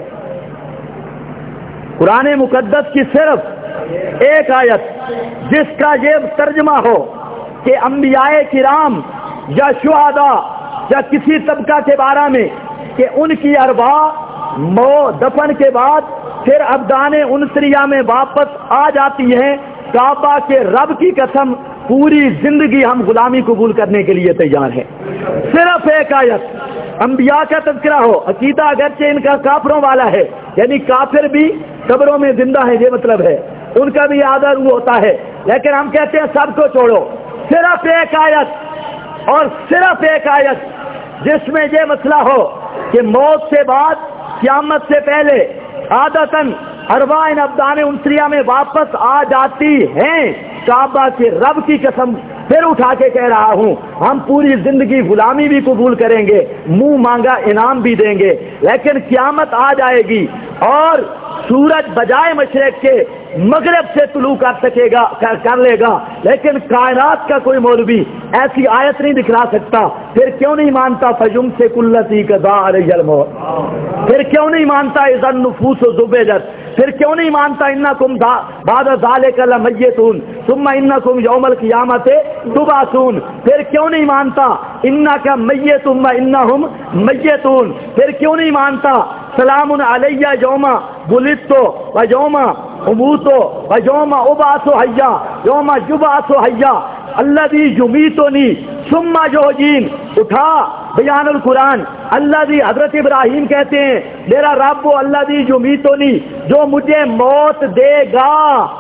قرآن مقدس کی صرف ایک آیت جس کا یہ ترجمہ ہو کہ انبیاء کرام یا شہداء یا کسی طبقہ کے بارے میں کہ ان کی ارواح دفن کے بعد پھر ابدان انسریہ میں واپس آ جاتی ہیں. کعبہ کے رب کی قسم پوری زندگی ہم غلامی قبول کرنے کے لیے تیار ہیں. صرف ایک آیت انبیاء کا تذکرہ ہو. عقیدہ اگرچہ ان کا کافروں والا ہے، یعنی کافر بھی قبروں میں زندہ ہے، یہ مطلب ہے ان کا بھی آدھا روح ہوتا ہے، لیکن ہم کہتے ہیں سب کو چھوڑو. صرف ایک آیت، اور صرف ایک آیت جس میں یہ مسئلہ ہو کہ موت سے بعد قیامت سے پہلے عادتاً ارواح ان ابدان انسریہ میں واپس آ جاتی ہیں. کعبہ کے رب کی قسم پھر اٹھا کے کہہ رہا ہوں، ہم پوری زندگی غلامی بھی قبول کریں گے، منہ مانگا انعام بھی دیں گے، لیکن قیامت آ جائے گی اور سورج بجائے مشرق کے مغرب سے طلوع کر لے گا، لیکن کائنات کا کوئی مولوی ایسی آیت نہیں دکھلا سکتا. پھر کیوں نہیں مانتا فجم سے کلتی قضاء علیہ الموت؟ پھر کیوں نہیں مانتا اذا النفوس زبجت؟ پھر کیوں نہیں مانتا انکم بعد ذالک لمیتون ثم انکم یوم القیامت تبعثون؟ پھر کیوں نہیں مانتا انک میت ثم انہم میتون؟ پھر کیوں نہیں مانتا سلام علیہ یوم ولدت و یوم اموت و یوم ابعث حیا یوم یبعث حیا الذی یمیتنی ثم یحیین؟ اٹھا بیان القرآن. الذی حضرت ابراہیم کہتے ہیں میرا رب وہ الذی یمیتنی جو مجھے موت دے گا.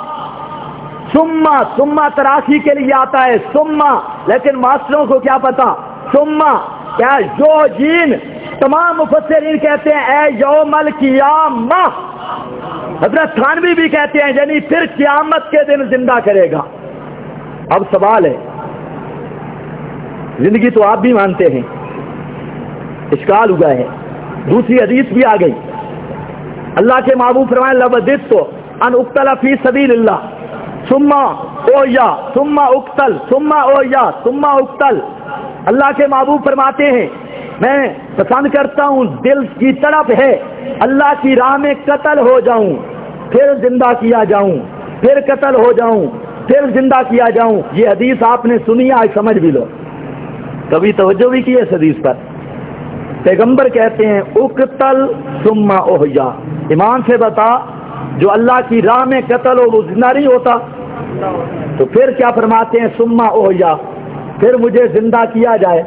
ثم تراخی کے لیے آتا ہے ثم، لیکن ماسٹروں کو کیا پتا ثم کیا یحیین تمام مفسرین کہتے ہیں اے یوم القیامہ، حضرت تھانوی بھی کہتے ہیں یعنی پھر قیامت کے دن زندہ کرے گا۔ اب سوال ہے، زندگی تو آپ بھی مانتے ہیں، اشکال ہوا ہے، دوسری حدیث بھی آ گئی، اللہ کے محبوب فرمائے لوددت ان اقتل فی سبیل اللہ ثم اویا ثم اقتل ثم اویا ثم اقتل۔ اللہ کے محبوب فرماتے ہیں میں پسند کرتا ہوں، دل کی تڑپ ہے اللہ کی راہ میں قتل ہو جاؤں، پھر زندہ کیا جاؤں، پھر قتل ہو جاؤں، پھر زندہ کیا جاؤں۔ یہ حدیث آپ نے سنی، آج سمجھ بھی لو، کبھی توجہ بھی کی ہے اس حدیث پر۔ پیغمبر کہتے ہیں اقتل ثم اویا، ایمان سے بتا جو اللہ کی راہ میں قتل ہو وہ زندہ نہیں ہوتا، تو پھر کیا فرماتے ہیں ثم اویا، پھر مجھے زندہ کیا جائے۔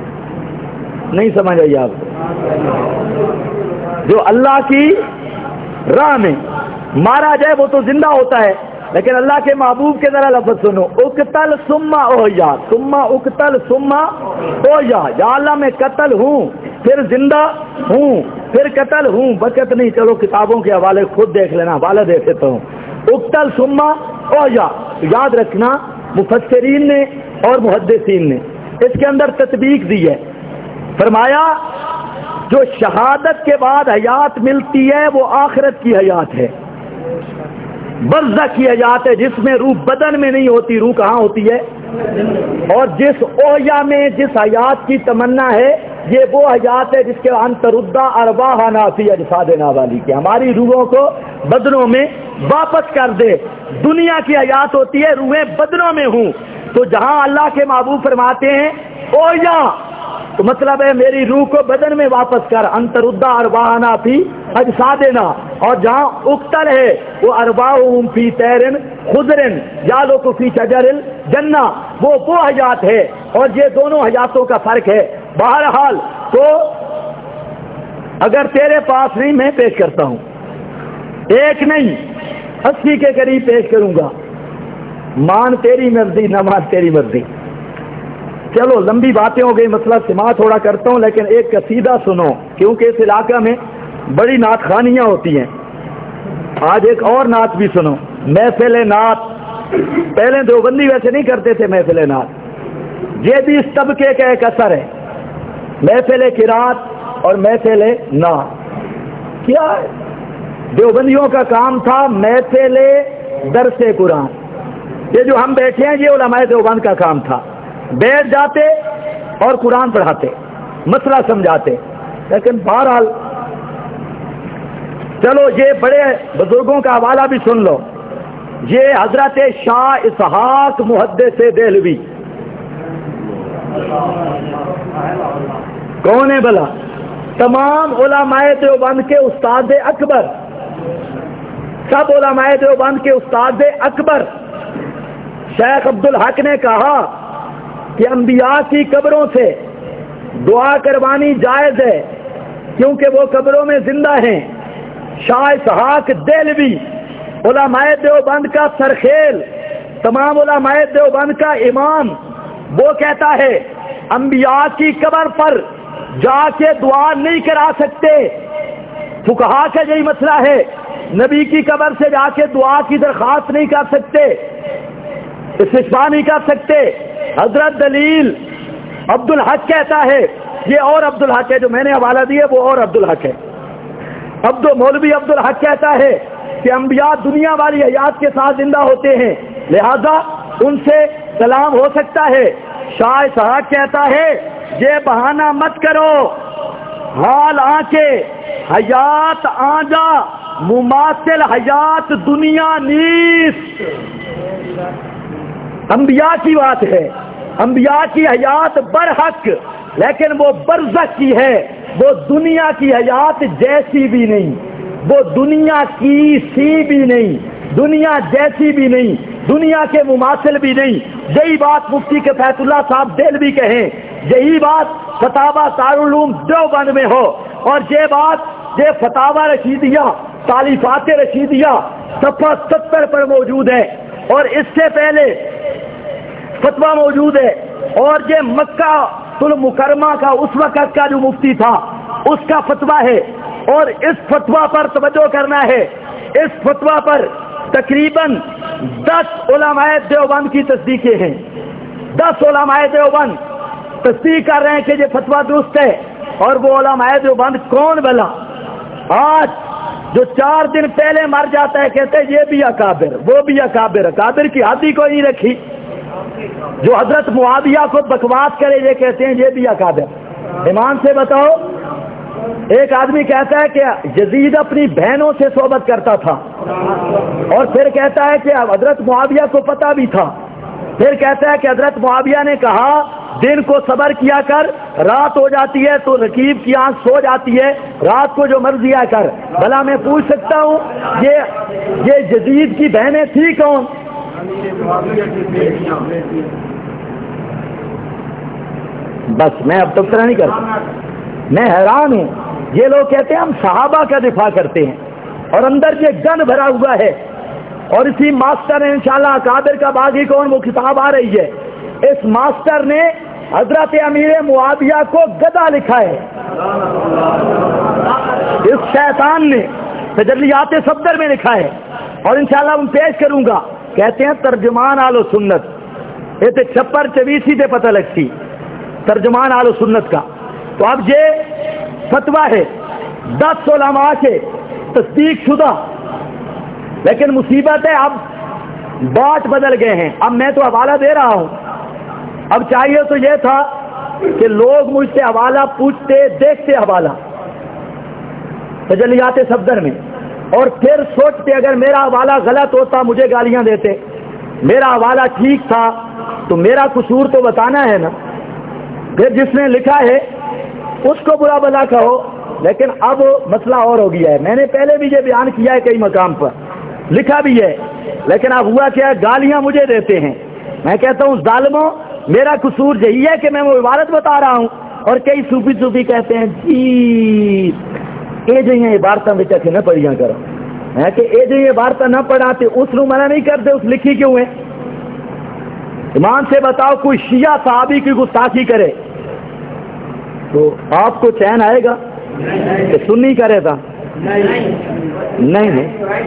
نہیں سمجھ آئی آپ کو؟ جو اللہ کی راہ میں مارا جائے وہ تو زندہ ہوتا ہے، لیکن اللہ کے محبوب کے ذرا لفظ سنو، اقتل ثم اویا ثم اقتل ثم اویا، یا اللہ میں قتل ہوں پھر زندہ ہوں پھر قتل ہوں۔ وقت نہیں، چلو کتابوں کے حوالے خود دیکھ لینا، حوالہ دیکھ لیتا ہوں۔ اقتل ثم اویا، یاد رکھنا مفسرین نے اور محدثین نے اس کے اندر تطبیق دی ہے، فرمایا جو شہادت کے بعد حیات ملتی ہے وہ آخرت کی حیات ہے، برزخ کی حیات ہے، جس میں روح بدن میں نہیں ہوتی، روح کہاں ہوتی ہے؟ اور جس اویا میں جس حیات کی تمنا ہے یہ وہ حیات ہے جس کے انتردہ ارواحنا فی اجسادنا والی، کہ ہماری روحوں کو بدنوں میں واپس کر دے۔ دنیا کی حیات ہوتی ہے روحیں بدنوں میں ہوں، تو جہاں اللہ کے محبوب فرماتے ہیں اویا تو مطلب ہے میری روح کو بدن میں واپس کر، انتردہ ارواحنا فی اجسادنا، اور جہاں اقتل ہے وہ ارواحہم فی طیرن خضرن یعلق فی شجر الجنہ، وہ حیات ہے، اور یہ دونوں حیاتوں کا فرق ہے۔ بہرحال تو اگر تیرے پاس نہیں میں پیش کرتا ہوں، ایک نہیں 80 کے قریب پیش کروں گا، مان تیری مرضی نہ مان تیری مرضی۔ چلو لمبی باتیں ہو گئی، مسئلہ سماع تھوڑا کرتا ہوں، لیکن ایک قصیدہ سنو کیونکہ اس علاقہ میں بڑی نعت خوانیاں ہوتی ہیں۔ آج ایک اور نعت بھی سنو، محفل نعت۔ پہلے دیوبندی ویسے نہیں کرتے تھے محفل نعت، یہ بھی اس طبقے کا ایک اثر ہے، محفل قرات اور محفل نعت۔ کیا دیوبندیوں کا کام تھا محفل درس قرآن، یہ جو ہم بیٹھے ہیں یہ علماء دیوبند کا کام تھا، بیٹھ جاتے اور قرآن پڑھاتے، مسئلہ سمجھاتے۔ لیکن بہرحال چلو یہ بڑے بزرگوں کا حوالہ بھی سن لو، یہ حضرت شاہ اسحاق محدث دہلوی کون ہے بھلا؟ تمام علماء دیوبند کے استاد اکبر، سب علماء دیوبند کے استاد اکبر۔ شیخ عبدالحق نے کہا کہ انبیاء کی قبروں سے دعا کروانی جائز ہے کیونکہ وہ قبروں میں زندہ ہیں۔ شاہ اسحاق دہلوی علماء دیوبند کا سرخیل، تمام علماء دیوبند کا امام، وہ کہتا ہے انبیاء کی قبر پر جا کے دعا نہیں کرا سکتے، فقہا کا یہی مسئلہ ہے، نبی کی قبر سے جا کے دعا کی درخواست نہیں کر سکتے، استشفاء نہیں کر سکتے۔ حضرت دلیل عبدالحق کہتا ہے، یہ اور عبدالحق ہے جو میں نے حوالہ دیا وہ اور عبدالحق ہے، مولوی عبدالحق کہتا ہے کہ انبیاء دنیا والی حیات کے ساتھ زندہ ہوتے ہیں، لہذا ان سے کلام ہو سکتا ہے۔ شاہ اسحاق کہتا ہے یہ بہانہ مت کرو، حال آنکے حیات آجا مماثل حیات دنیا نیست۔ انبیاء کی بات ہے، انبیاء کی حیات برحق، لیکن وہ برزخ کی ہے، وہ دنیا کی حیات جیسی بھی نہیں، وہ دنیا کی سی بھی نہیں، دنیا جیسی بھی نہیں، دنیا کے مماثل بھی نہیں۔ یہی بات مفتی کے فیض اللہ صاحب دہلوی کہیں، یہی بات فتاوی دارالعلوم دیوبند میں ہو، اور یہ بات یہ فتاوی رشیدیہ تالیفات رشیدیہ صفحہ 70 پر موجود ہے، اور اس سے پہلے فتویٰ موجود ہے، اور یہ مکہ المکرمہ کا اس وقت کا جو مفتی تھا اس کا فتویٰ ہے، اور اس فتویٰ پر توجہ کرنا ہے۔ اس فتویٰ پر تقریباً 10 علماء دیوبند کی تصدیقیں ہیں۔ 10 علماء دیوبند تصدیق کر رہے ہیں کہ یہ فتویٰ درست ہے۔ اور وہ علماء دیوبند کون بلا؟ آج جو 4 دن پہلے مر جاتا ہے کہتے ہیں یہ بھی اکابر، وہ بھی اکابر۔ اکابر کی حد ہی کوئی نہیں رکھی۔ جو حضرت معاویہ کو بکواس کرے یہ کہتے ہیں یہ بھی اکابر۔ ایمان سے بتاؤ، ایک آدمی کہتا ہے کہ یزید اپنی بہنوں سے صحبت کرتا تھا، اور پھر کہتا ہے کہ حضرت معاویہ کو پتہ بھی تھا۔ پھر کہتا ہے کہ حضرت معاویہ نے کہا دن کو صبر کیا کر، رات ہو جاتی ہے تو رقیب کی آنکھ سو جاتی ہے، رات کو جو مرضی آ کر۔ بھلا میں پوچھ سکتا ہوں یہ یزید کی بہنیں تھی کون؟ بس میں اب تبصرہ نہیں کرتا، میں حیران ہوں۔ یہ لوگ کہتے ہیں ہم صحابہ کا دفاع کرتے ہیں، اور اندر یہ گن بھرا ہوا ہے۔ اور اسی ماسٹر نے انشاءاللہ اکابر کا باغی کون، وہ کتاب آ رہی ہے، اس ماسٹر نے حضرت امیر معاویہ کو گدھا لکھا ہے۔ اس شیطان نے تجلیات صفدر میں لکھا ہے، اور انشاءاللہ میں پیش کروں گا۔ کہتے ہیں ترجمان آل سنت، یہ تو چھپر چویسی سے پتہ لگتی ترجمان آل سنت کا۔ تو اب یہ فتویٰ ہے 10 علماء کے تصدیق شدہ، لیکن مصیبت ہے اب بات بدل گئے ہیں۔ اب میں تو حوالہ دے رہا ہوں، اب چاہیے تو یہ تھا کہ لوگ مجھ سے حوالہ پوچھتے، دیکھتے حوالہ تجلیات صفدر میں، اور پھر سوچتے اگر میرا حوالہ غلط ہوتا مجھے گالیاں دیتے، میرا حوالہ ٹھیک تھا تو میرا قصور تو بتانا ہے نا۔ پھر جس نے لکھا ہے اس کو برا بلا کہو، لیکن اب مسئلہ اور ہو گیا ہے۔ میں نے پہلے بھی یہ بیان کیا ہے کئی مقام پر، لکھا بھی ہے، لیکن اب ہوا کیا ہے، گالیاں مجھے دیتے ہیں۔ میں کہتا ہوں ظالموں، میرا قصور یہی ہے کہ میں وہ عبارت بتا رہا ہوں، اور کئی صوفی کہتے ہیں جی یہ جو عبارتیں بیٹا کہ نہ پڑھیاں کرو، میں کہ یہ جو عبارتیں نہ پڑھاتے اس کو منع نہیں کرتے، اس لکھی کیوں ہے؟ ایمان سے بتاؤ، کوئی شیعہ صحابی کی گستاخی کرے تو آپ کو چین آئے گا کہ سنی کرے گا؟ نہیں۔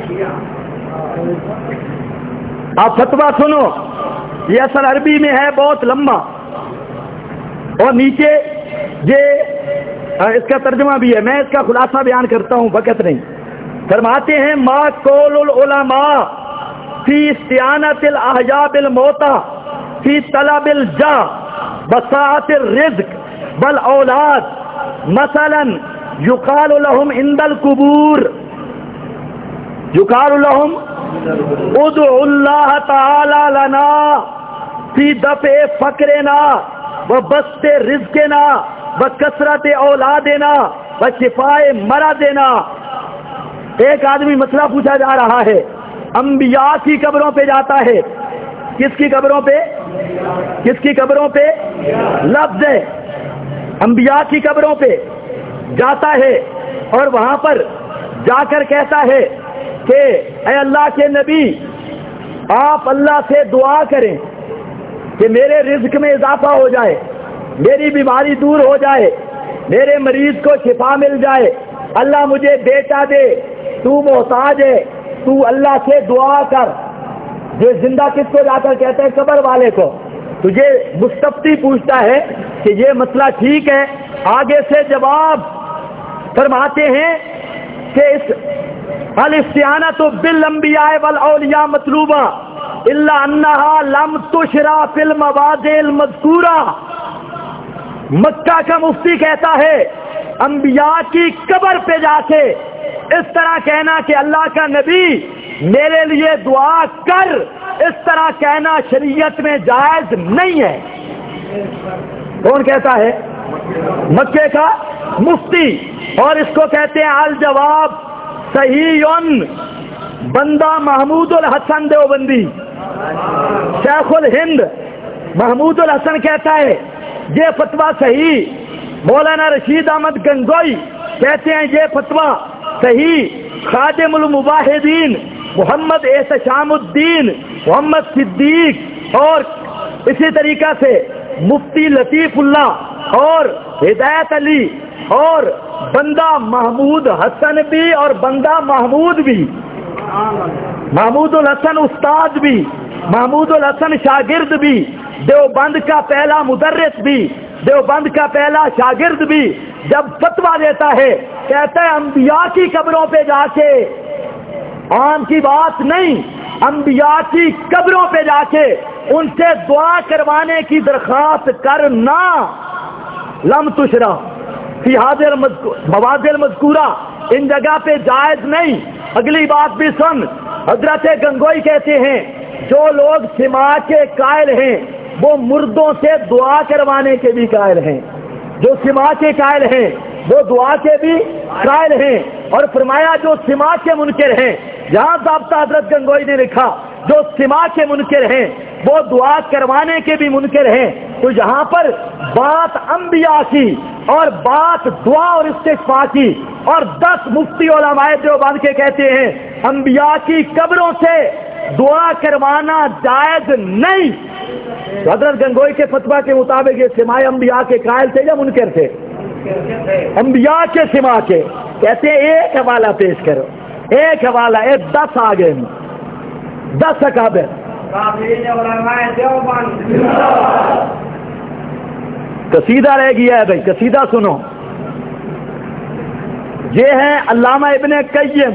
آپ فتویٰ سنو، یہ اصل عربی میں ہے بہت لمبا، اور نیچے یہ اس کا ترجمہ بھی ہے، میں اس کا خلاصہ بیان کرتا ہوں، وقت نہیں۔ فرماتے ہیں ما قول العلماء فی استعانت الاحجاب الموتى فی طلب الجاہ بساعت الرزق والاولاد، مثلا یقال لهم عند القبور، یقال لهم ادعوا اللہ تعالی لنا فی دفع فقرنا وبسط رزقنا وکثرت اولادنا وشفاء مرضنا۔ ایک آدمی مسئلہ پوچھا جا رہا ہے، انبیاء کی قبروں پہ جاتا ہے، کس کی قبروں پہ؟ کس کی قبروں پہ؟ لفظ ہے انبیاء کی قبروں پہ جاتا ہے، اور وہاں پر جا کر کہتا ہے کہ اے اللہ کے نبی، آپ اللہ سے دعا کریں کہ میرے رزق میں اضافہ ہو جائے، میری بیماری دور ہو جائے، میرے مریض کو شفا مل جائے، اللہ مجھے بیٹا دے، تو محتاج ہے، تو اللہ سے دعا کر۔ یہ زندہ کس کو جا کر کہتے ہیں؟ قبر والے کو۔ تجھے مستفتی پوچھتا ہے کہ یہ مسئلہ ٹھیک ہے، آگے سے جواب فرماتے ہیں کہ اس الاستعانۃ بالانبیاء والاولیاء مطلوبہ الا انہا لم تشرع فی المواضع المذکورہ۔ مکہ کا مفتی کہتا ہے انبیاء کی قبر پہ جا کے اس طرح کہنا کہ اللہ کا نبی میرے لیے دعا کر، اس طرح کہنا شریعت میں جائز نہیں ہے۔ کون کہتا ہے؟ مکے کا مفتی، اور اس کو کہتے ہیں الجواب صحیح بندہ محمود الحسن دیوبندی، شیخ الہند محمود الحسن کہتا ہے یہ فتویٰ صحیح۔ مولانا رشید احمد گنگوئی کہتے ہیں یہ فتویٰ صحیح۔ خادم المباحدین محمد احتشام الدین محمد صدیق، اور اسی طریقہ سے مفتی لطیف اللہ اور ہدایت علی اور بندہ محمود حسن بھی اور بندہ محمود بھی، محمود الحسن استاد بھی، محمود الحسن شاگرد بھی، دیوبند کا پہلا مدرس بھی، دیوبند کا پہلا شاگرد بھی، جب فتویٰ دیتا ہے کہتا ہے انبیاء کی قبروں پہ جا کے، عام کی بات نہیں، انبیاء کی قبروں پہ جا کے ان سے دعا کروانے کی درخواست کرنا لم تشرع فی حاضر مواد المذکورہ، ان جگہ پہ جائز نہیں۔ اگلی بات بھی سن، حضرت گنگوئی کہتے ہیں جو لوگ سماع کے قائل ہیں وہ مردوں سے دعا کروانے کے بھی قائل ہیں، جو سماع کے قائل ہیں وہ دعا کے بھی قائل ہیں، اور فرمایا جو سماع کے منکر ہیں، جہاں ضابطہ حضرت گنگوئی نے لکھا جو سماع کے منکر ہیں وہ دعا کروانے کے بھی منکر ہیں، تو یہاں پر بات انبیاء کی اور بات دعا اور استشفاء کی، اور 10 مفتی علماء دیوبند کے کہتے ہیں انبیاء کی قبروں سے دعا کروانا جائز نہیں۔ حضرت گنگوئی کے فتویٰ کے مطابق یہ سماع انبیاء کے قائل تھے یا منکر تھے؟ انبیاء کے سماع کے۔ کہتے ہیں ایک حوالہ پیش کرو، ایک حوالہ، 10 آگے 10 اکابر۔ قصیدہ رہ گیا ہے بھائی، قصیدہ سنو، یہ ہے علامہ ابن قیم،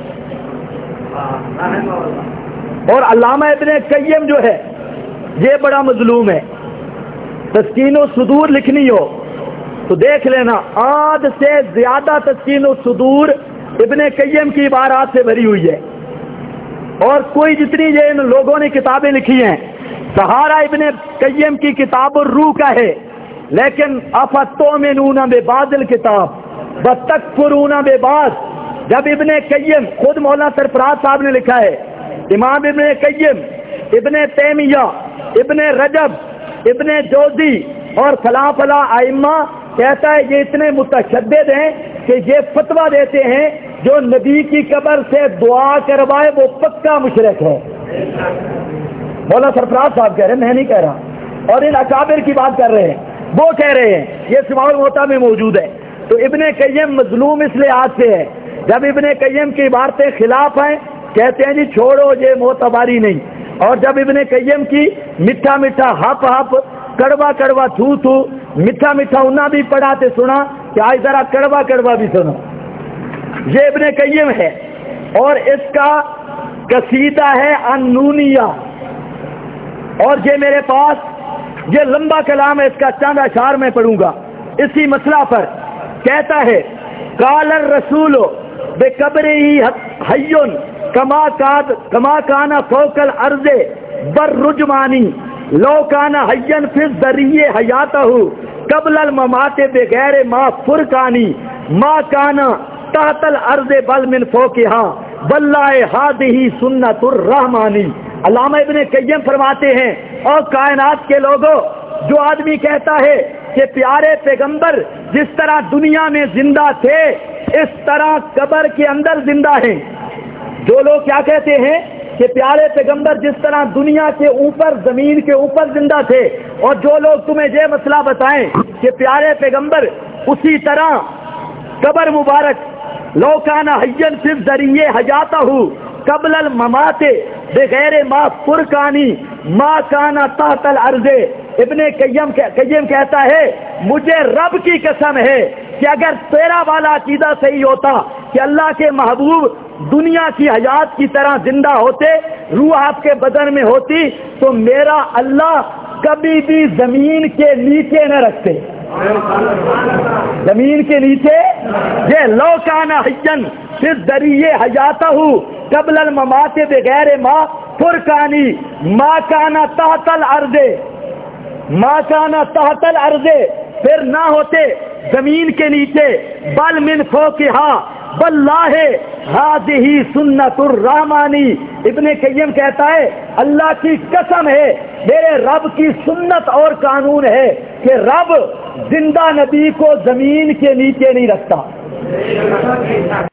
اور علامہ ابن قیم جو ہے یہ بڑا مظلوم ہے۔ تسکین الصدور لکھنی ہو تو دیکھ لینا، آدھ سے زیادہ تسکین الصدور ابن قیم کی عبارات سے بھری ہوئی ہے، اور کوئی جتنی یہ ان لوگوں نے کتابیں لکھی ہیں، سہارا ابن قیم کی کتاب الروح کا ہے، لیکن افتؤمنون ببعض الکتاب وتکفرون ببعض، جب ابن قیم خود مولانا سرفراز صاحب نے لکھا ہے، امام ابن قیم، ابن تیمیہ، ابن رجب، ابن جوزی اور خلاف ائمہ کہتا ہے یہ اتنے متشدد ہیں کہ یہ فتویٰ دیتے ہیں جو نبی کی قبر سے دعا کروائے وہ پکا مشرک ہے۔ مولانا سرفراز صاحب کہہ رہے ہیں، میں نہیں کہہ رہا، اور ان اکابر کی بات کر رہے ہیں، وہ کہہ رہے ہیں، یہ سماع الموتیٰ میں موجود ہے۔ تو ابن قیم مظلوم اس لحاظ سے ہے، جب ابن قیم کی عبارتیں خلاف ہیں کہتے ہیں جی چھوڑو یہ معتباری نہیں، اور جب ابن قیم کی میٹھا میٹھا ہپ ہپ، کڑوا کڑوا تھو تھو، میٹھا میٹھا انہاں بھی پڑھا تے سنا کہ آج ذرا کڑوا کڑوا بھی سنو، یہ ابن قیم ہے، اور اس کا قصیدہ ہے النونیہ، اور یہ میرے پاس یہ لمبا کلام ہے، اس کا چند اشعار میں پڑھوں گا اسی مسئلہ پر۔ کہتا ہے قال الرسول بقبرہ حی کما کان فوق الارض بالرجمانی لو کان حیا فی الذریہ حیاتہ قبل الممات بغیر ما فرقانی ما کان تحت الارض بل من فوقہا واللہ ہذہ سنت الرحمانی۔ علامہ ابن قیم فرماتے ہیں اور کائنات کے لوگوں، جو آدمی کہتا ہے کہ پیارے پیغمبر جس طرح دنیا میں زندہ تھے اس طرح قبر کے اندر زندہ ہیں، جو لوگ کیا کہتے ہیں کہ پیارے پیغمبر جس طرح دنیا کے اوپر زمین کے اوپر زندہ تھے، اور جو لوگ تمہیں یہ مسئلہ بتائیں کہ پیارے پیغمبر اسی طرح قبر مبارک لو کان حیا فی الذریہ حیاتہ قبل الممات بغیر ما فرقانی ما کان تحت الارض۔ ابن قیم کہتا ہے مجھے رب کی قسم ہے کہ اگر تیرا والا عقیدہ صحیح ہوتا کہ اللہ کے محبوب دنیا کی حیات کی طرح زندہ ہوتے، روح آپ کے بدن میں ہوتی، تو میرا اللہ کبھی بھی زمین کے نیچے نہ رکھتے، زمین کے نیچے۔ یہ لو کان حیا فی الذریہ حیاتہ قبل الممات بغیر ما فرقانی ما کان تحت الارض، ما کان تحت الارض، پھر نہ ہوتے زمین کے نیچے، بل من فوقہا واللہ ہذہ سنت الرحمانی۔ ابن قیم کہتا ہے اللہ کی قسم ہے، میرے رب کی سنت اور قانون ہے کہ رب زندہ نبی کو زمین کے نیچے نہیں رکھتا۔